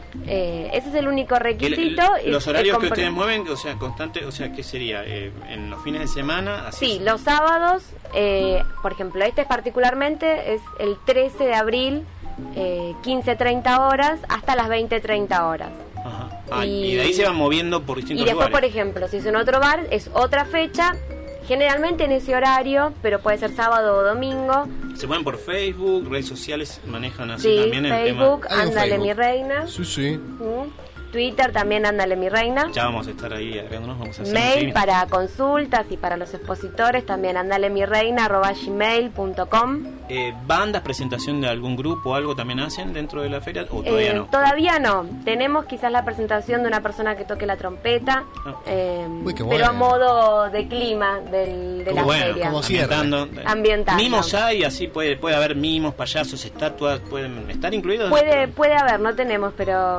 Eh, ese es el único requisito. El- el- los es- horarios es que compre- ustedes mueven, o sea, constante, o sea, ¿qué sería? Eh, ¿En los fines de semana? Así Sí, es. los sábados, eh, por ejemplo, este particularmente es el trece de abril, eh, quince treinta horas hasta las veinte treinta horas. Ajá. Ah, y- y de ahí se van moviendo por Y distintos después, por lugares. ejemplo, si es en otro bar, es otra fecha, generalmente en ese horario, pero puede ser sábado o domingo. Se ponen por Facebook, redes sociales, manejan así Sí, también el Facebook, tema. ándale mi reina. Sí, sí. Mm. Twitter también, ándale mi reina. Ya vamos a estar ahí agregándonos, vamos a hacer un Mail seguimiento. para consultas y para los expositores también, ándale mi reina arroba gmail punto com. Eh, ¿Bandas, presentación de algún grupo o algo también hacen dentro de la feria o todavía Eh, no? Todavía no. Tenemos quizás la presentación de una persona que toque la trompeta, eh, Uy, qué pero bueno. a modo de clima del, de Como la bueno, feria. como ambientando. Ambientando. Mimos hay, así puede puede haber mimos, payasos, estatuas, pueden estar incluidos. Puede, puede haber, no tenemos, pero,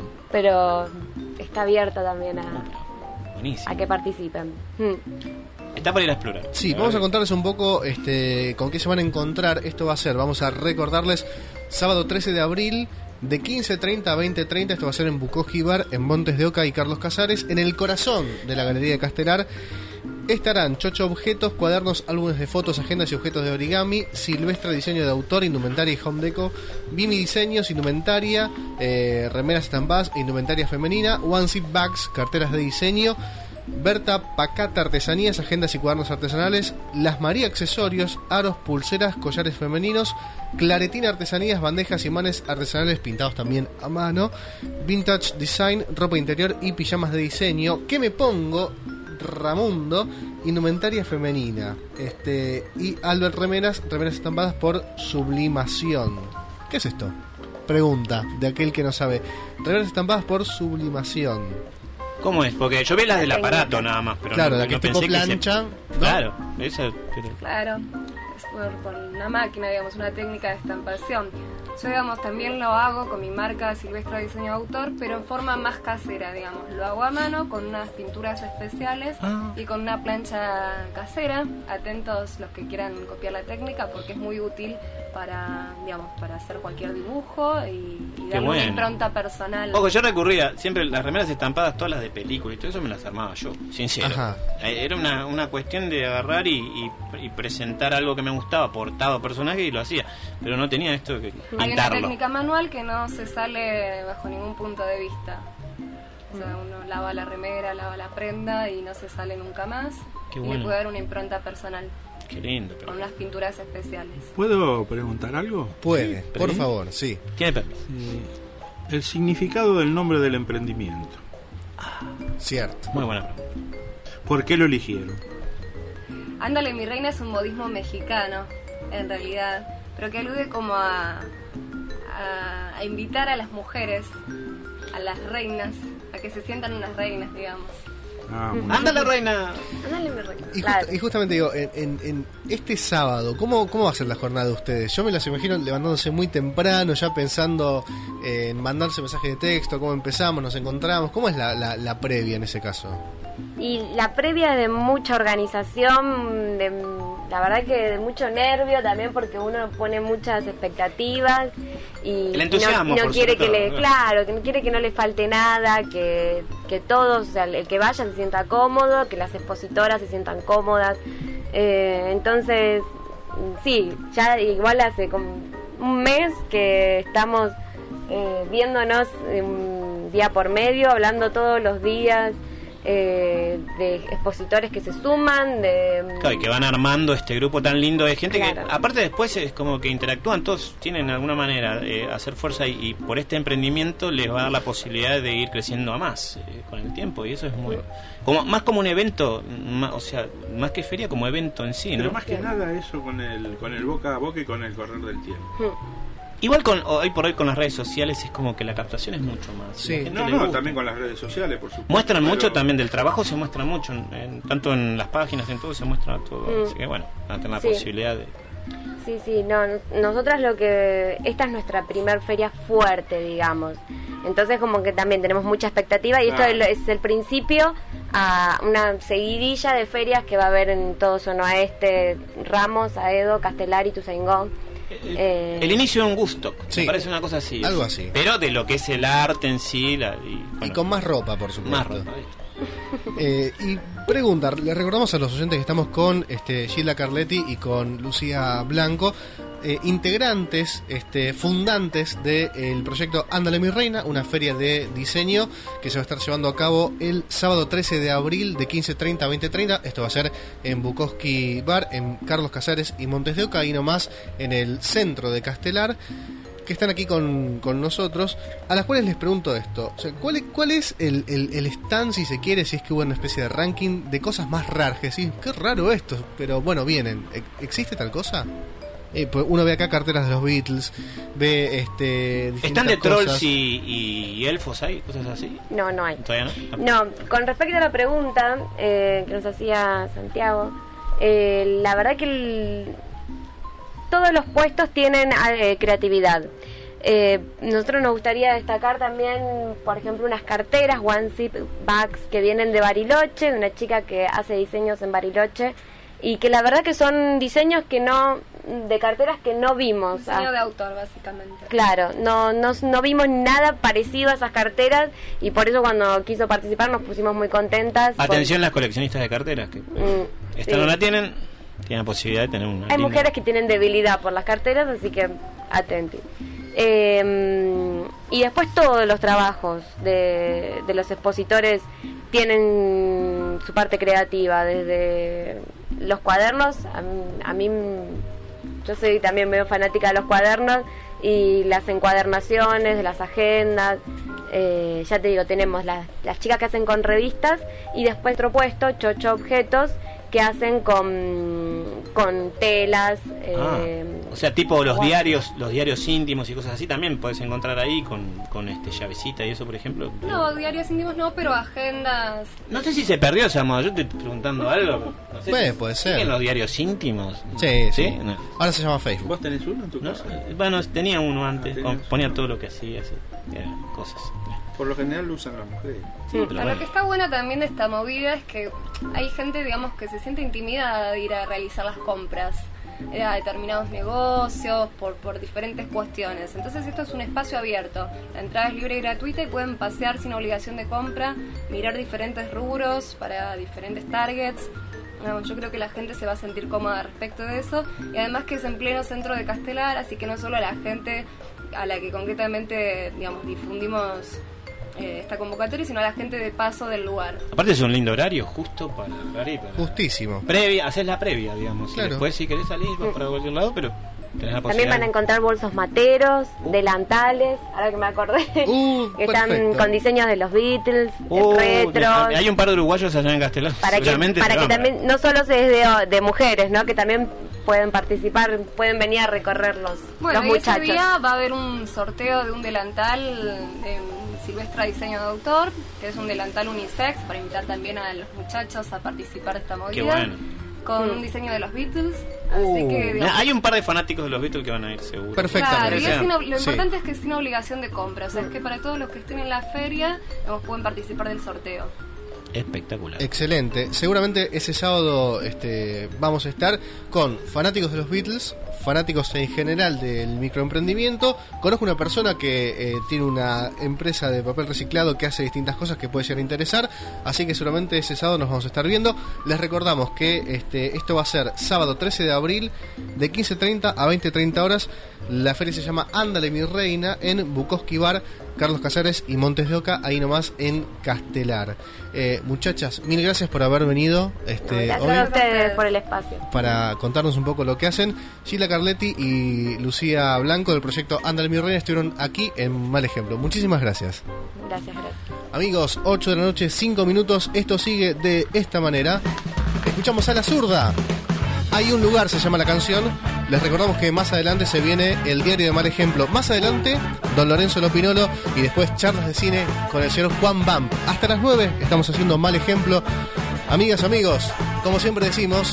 pero está abierta también a, Buenísimo. a que participen. Mm. Está para ir a explorar. Sí, vamos a contarles un poco este, con qué se van a encontrar. Esto va a ser, vamos a recordarles, sábado trece de abril, de quince treinta a veinte treinta. Esto va a ser en Bukowski Bar, en Montes de Oca y Carlos Casares, en el corazón de la Galería de Castelar. Estarán Chocho Objetos, cuadernos, álbumes de fotos, agendas y objetos de origami, Silvestre Diseño de Autor, indumentaria y home deco, Bimi Diseños, indumentaria, eh, remeras estampadas, indumentaria femenina, One Zip Bags, carteras de diseño, Berta Pacata Artesanías, agendas y cuadernos artesanales, Las María Accesorios, aros, pulseras, collares femeninos, Claretina Artesanías, bandejas y manes artesanales pintados también a mano, Vintage Design, ropa interior y pijamas de diseño. ¿Qué me pongo? Ramundo, indumentaria femenina, este y Albert Remeras, remeras estampadas por Sublimación. ¿Qué es esto? Pregunta de aquel que no sabe. Remeras estampadas por Sublimación. ¿Cómo es? Porque yo vi las del aparato nada más, pero Claro, no, la que no es tipo pensé que se- plancha, ¿no? Claro, esa, pero- Claro, es por, por una máquina, digamos, una técnica de estampación. Yo, digamos, también lo hago con mi marca Silvestre Diseño de Autor, pero en forma más casera, digamos. Lo hago a mano con unas pinturas especiales y con una plancha casera. Atentos los que quieran copiar la técnica porque es muy útil para, digamos, para hacer cualquier dibujo y, y darle bueno. una impronta personal. Ojo, yo recurría siempre las remeras estampadas, todas las de película y todo eso me las armaba yo, sincero. Ajá. Eh, Era una, una cuestión de agarrar y, y, y presentar algo que me gustaba, portado personaje y lo hacía. Pero no tenía esto de Hay una pintarlo. técnica manual que no se sale bajo ningún punto de vista. O sea, uno lava la remera, lava la prenda y no se sale nunca más. Qué y bueno. le puede dar una impronta personal Qué lindo. Pero... con unas pinturas especiales. ¿Puedo preguntar algo? Puede, por ¿Sí? favor, sí. Tiene permiso. Sí. El significado del nombre del emprendimiento. Cierto. Muy buena pregunta. ¿Por qué lo eligieron? Ándale, mi reina es un modismo mexicano, en realidad, pero que alude como a, a, a invitar a las mujeres, a las reinas, a que se sientan unas reinas, digamos. Ah, muy ¡Ándale, reina! Ándale, mi reina. Y, Claro. justa- y justamente digo, en, en- en este sábado, ¿cómo, ¿cómo va a ser la jornada de ustedes? Yo me las imagino levantándose muy temprano, ya pensando en mandarse mensajes de texto, cómo empezamos, nos encontramos. ¿Cómo es la, la, la previa en ese caso? Y la previa de mucha organización, de, la verdad que de mucho nervio también porque uno pone muchas expectativas y El entusiasmo, no, no por quiere sobre que todo, le, ¿verdad? claro, que no quiere que no le falte nada, que, que todos, o sea, el que vaya se sienta cómodo, que las expositoras se sientan cómodas. Eh, entonces, sí, ya igual hace como un mes que estamos eh, viéndonos eh, día por medio, hablando todos los días. Eh, de expositores que se suman, de Claro, y que van armando este grupo tan lindo de gente Claro. que aparte después es como que interactúan, todos tienen de alguna manera eh, hacer fuerza y, y por este emprendimiento les va a dar la posibilidad de ir creciendo a más eh, con el tiempo y eso es muy como más como un evento, más, o sea, más que feria como evento en sí, Pero ¿no? más que nada eso con el, con el boca a boca y con el correr del tiempo. Igual con hoy por hoy con las redes sociales es como que la captación es mucho más. La gente No, le no, gusta. también con las redes sociales, por supuesto. Muestran pero- mucho también del trabajo, se muestra mucho, en- en- tanto en las páginas, en todo se muestra todo. Mm. Así que bueno, van a tener la Sí. posibilidad de. Sí, sí, no, nosotras lo que... Esta es nuestra primer feria fuerte, digamos. Entonces como que también tenemos mucha expectativa y esto Claro. es el principio a una seguidilla de ferias que va a haber en todo zona oeste, Ramos, Aedo, Castelar y Ituzaingó. Eh, El inicio de un gusto, Sí. me parece una cosa así. Algo así. Pero de lo que es el arte en sí. La, y, Y bueno, con más ropa, por supuesto. más ropa. ¿viste? Eh, y preguntar, le recordamos a los oyentes que estamos con este, Gilda Carletti y con Lucía Blanco, eh, integrantes, este, fundantes del proyecto Ándale mi reina, una feria de diseño que se va a estar llevando a cabo el sábado trece de abril de quince treinta a veinte treinta. Esto va a ser en Bukowski Bar, en Carlos Casares y Montes de Oca, ahí nomás en el centro de Castelar, que están aquí con, con nosotros, a las cuales les pregunto esto. O sea, ¿cuál, es- ¿Cuál es el, el, el stand, si se quiere, si es que hubo una especie de ranking de cosas más raras? Que decís, qué raro esto, pero bueno, vienen. ¿E- ¿Existe tal cosa? Eh, pues uno ve acá carteras de los Beatles, ve este distintas ¿Están de cosas. trolls y, y elfos ahí? ¿Cosas así? No, no hay. ¿Todavía no? No, con respecto a la pregunta eh, que nos hacía Santiago, eh, la verdad que el- todos los puestos tienen eh, creatividad. Eh, nosotros nos gustaría destacar también, por ejemplo, unas carteras One Zip Bags que vienen de Bariloche, de una chica que hace diseños en Bariloche, y que la verdad que son diseños que no, de carteras que no vimos. Diseño Ah, de autor, básicamente. Claro, no, no, no vimos nada parecido a esas carteras y por eso cuando quiso participar nos pusimos muy contentas. Atención las coleccionistas de carteras, que Mm, esta sí. no la tienen, tienen la posibilidad de tener una Hay linda- mujeres que tienen debilidad por las carteras, así que atenti. Eh, y después todos los trabajos de, de los expositores tienen su parte creativa, desde los cuadernos, a, mí- a mí, yo soy también medio fanática de los cuadernos, y las encuadernaciones de las agendas, eh, ya te digo, tenemos las, las chicas que hacen con revistas, y después otro puesto, Chocho Objetos, que hacen con, con telas. eh, Ah, o sea, tipo los guau. diarios, los diarios íntimos y cosas así también puedes encontrar ahí con, con este llavecita y eso, por ejemplo. No, diarios íntimos no, pero agendas. No sé si se perdió esa moda, yo estoy preguntando algo. No sé Puede, si- puede ser. ¿siguen los diarios íntimos? Sí, sí. No. Ahora se llama Facebook. ¿Vos tenés uno en tu No, casa? eh, bueno, tenía uno antes, Ah, con- tenés. ponía todo lo que hacía, así, era cosas. Por lo general lo usan las mujeres. Sí, pero Pero bueno. lo que está bueno también de esta movida es que hay gente, digamos, que se siente intimidada de ir a realizar las compras eh, a determinados negocios por, por diferentes cuestiones. Entonces esto es un espacio abierto. La entrada es libre y gratuita y pueden pasear sin obligación de compra, mirar diferentes rubros para diferentes targets. No, yo creo que la gente se va a sentir cómoda respecto de eso, y además que es en pleno centro de Castelar, así que no solo a la gente a la que concretamente, digamos, difundimos eh, esta convocatoria, sino a la gente de paso del lugar. Aparte es un lindo horario, justo para hablar y para... Justísimo. Previa, haces la previa, digamos. Claro. Y después si querés salir, vas para cualquier lado, pero tenés la También posibilidad. van a encontrar bolsos materos, Uh. delantales, ahora que me acordé, Uh, que están perfecto. con diseños de los Beatles, Oh, retros. hay un par de uruguayos allá en Castelar. Para que, seguramente para se que van también, no solo se es de, de mujeres, ¿no? Que también pueden participar, pueden venir a recorrer los, Bueno, los y ese muchachos. día va a haber un sorteo de un delantal de Silvestra Diseño de Autor, que es un delantal unisex, para invitar también a los muchachos a participar de esta movida. Qué bueno. Con Mm. un diseño de los Beatles. Uh, así que, digamos, Hay un par de fanáticos de los Beatles que van a ir seguro. Perfectamente. claro, y es sin ob- lo Sí. importante es que es sin obligación de compra. O sea, es que para todos los que estén en la feria, digamos, pueden participar del sorteo. Espectacular. Excelente. Seguramente ese sábado este, vamos a estar con fanáticos de los Beatles, fanáticos en general del microemprendimiento. Conozco una persona que eh, tiene una empresa de papel reciclado que hace distintas cosas que puede llegar a interesar, así que seguramente ese sábado nos vamos a estar viendo. Les recordamos que este, esto va a ser sábado trece de abril de quince treinta a veinte treinta horas. La feria se llama Ándale mi reina en Bukowski Bar, Carlos Casares y Montes de Oca, ahí nomás en Castelar. Eh, muchachas, mil gracias por haber venido este, Gracias hoy a ustedes por el espacio. para contarnos un poco lo que hacen. Gilda Carletti y Lucía Blanco del proyecto Ándale mi reina estuvieron aquí en Mal Ejemplo. Muchísimas gracias. Gracias, gracias. Amigos, ocho de la noche, cinco minutos. Esto sigue de esta manera. Escuchamos a La Zurda. Hay un lugar, se llama la canción. Les recordamos que más adelante se viene el diario de Mal Ejemplo. Más adelante, Don Lorenzo Lopinolo y después charlas de cine con el señor Juan Bam. Hasta las nueve estamos haciendo Mal Ejemplo. Amigas, amigos, como siempre decimos,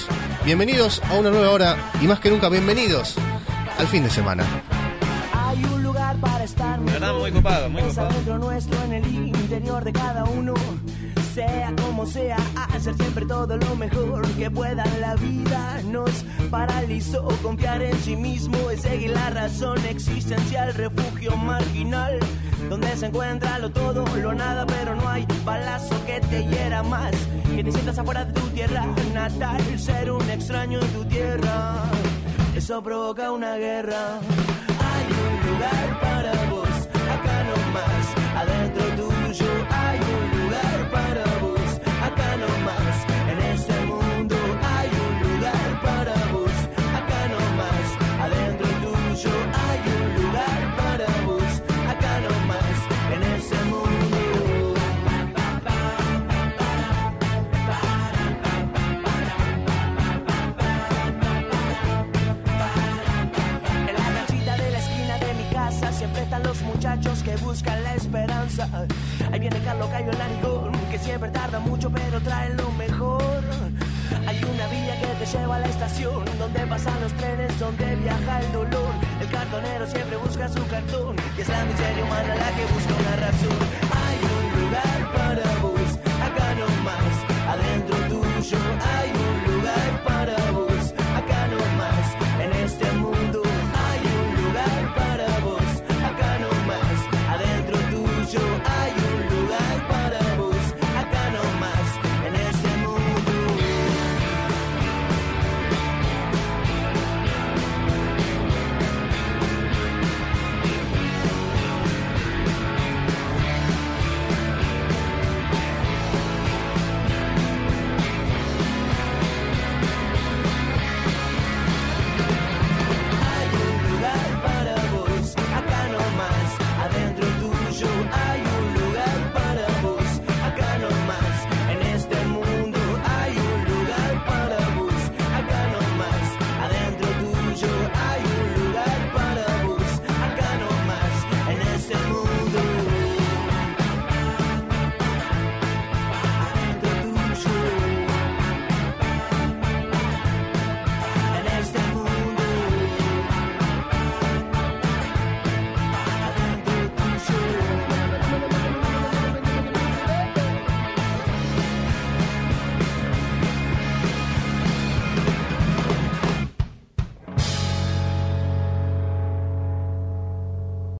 Bienvenidos a una nueva hora y más que nunca bienvenidos al fin de semana. Hay un lugar para estar mejor. ¿Verdad? Muy copado, muy copado. Es adentro nuestro, en el interior de cada uno. Sea como sea, hacer siempre todo lo mejor que pueda. La vida nos paralizó. Confiar en sí mismo es seguir la razón existencial. Refugio marginal, donde se encuentra lo todo, lo nada, pero no hay balazo que te hiera más. Que te sientas afuera de tu tierra natal. Ser un extraño en tu tierra, eso provoca una guerra. Hay un lugar para vos, acá nomás, adentro tuyo. Hay un lugar para vos, acá nomás, en este mundo. Hay un lugar para vos, acá nomás, adentro tuyo. Hay un lugar para vos, acá nomás, en este mundo. En la canchita de la esquina de mi casa siempre están los muchachos que buscan la esperanza. Ahí viene Carlos Cayo el narigón, que siempre tarda mucho pero trae lo mejor. Hay una vía que te lleva a la estación, donde pasan los trenes, donde viaja el dolor. El cartonero siempre busca su cartón, y es la miseria humana la que busca una razón. Hay un lugar para vos, acá nomás, adentro tuyo. Hay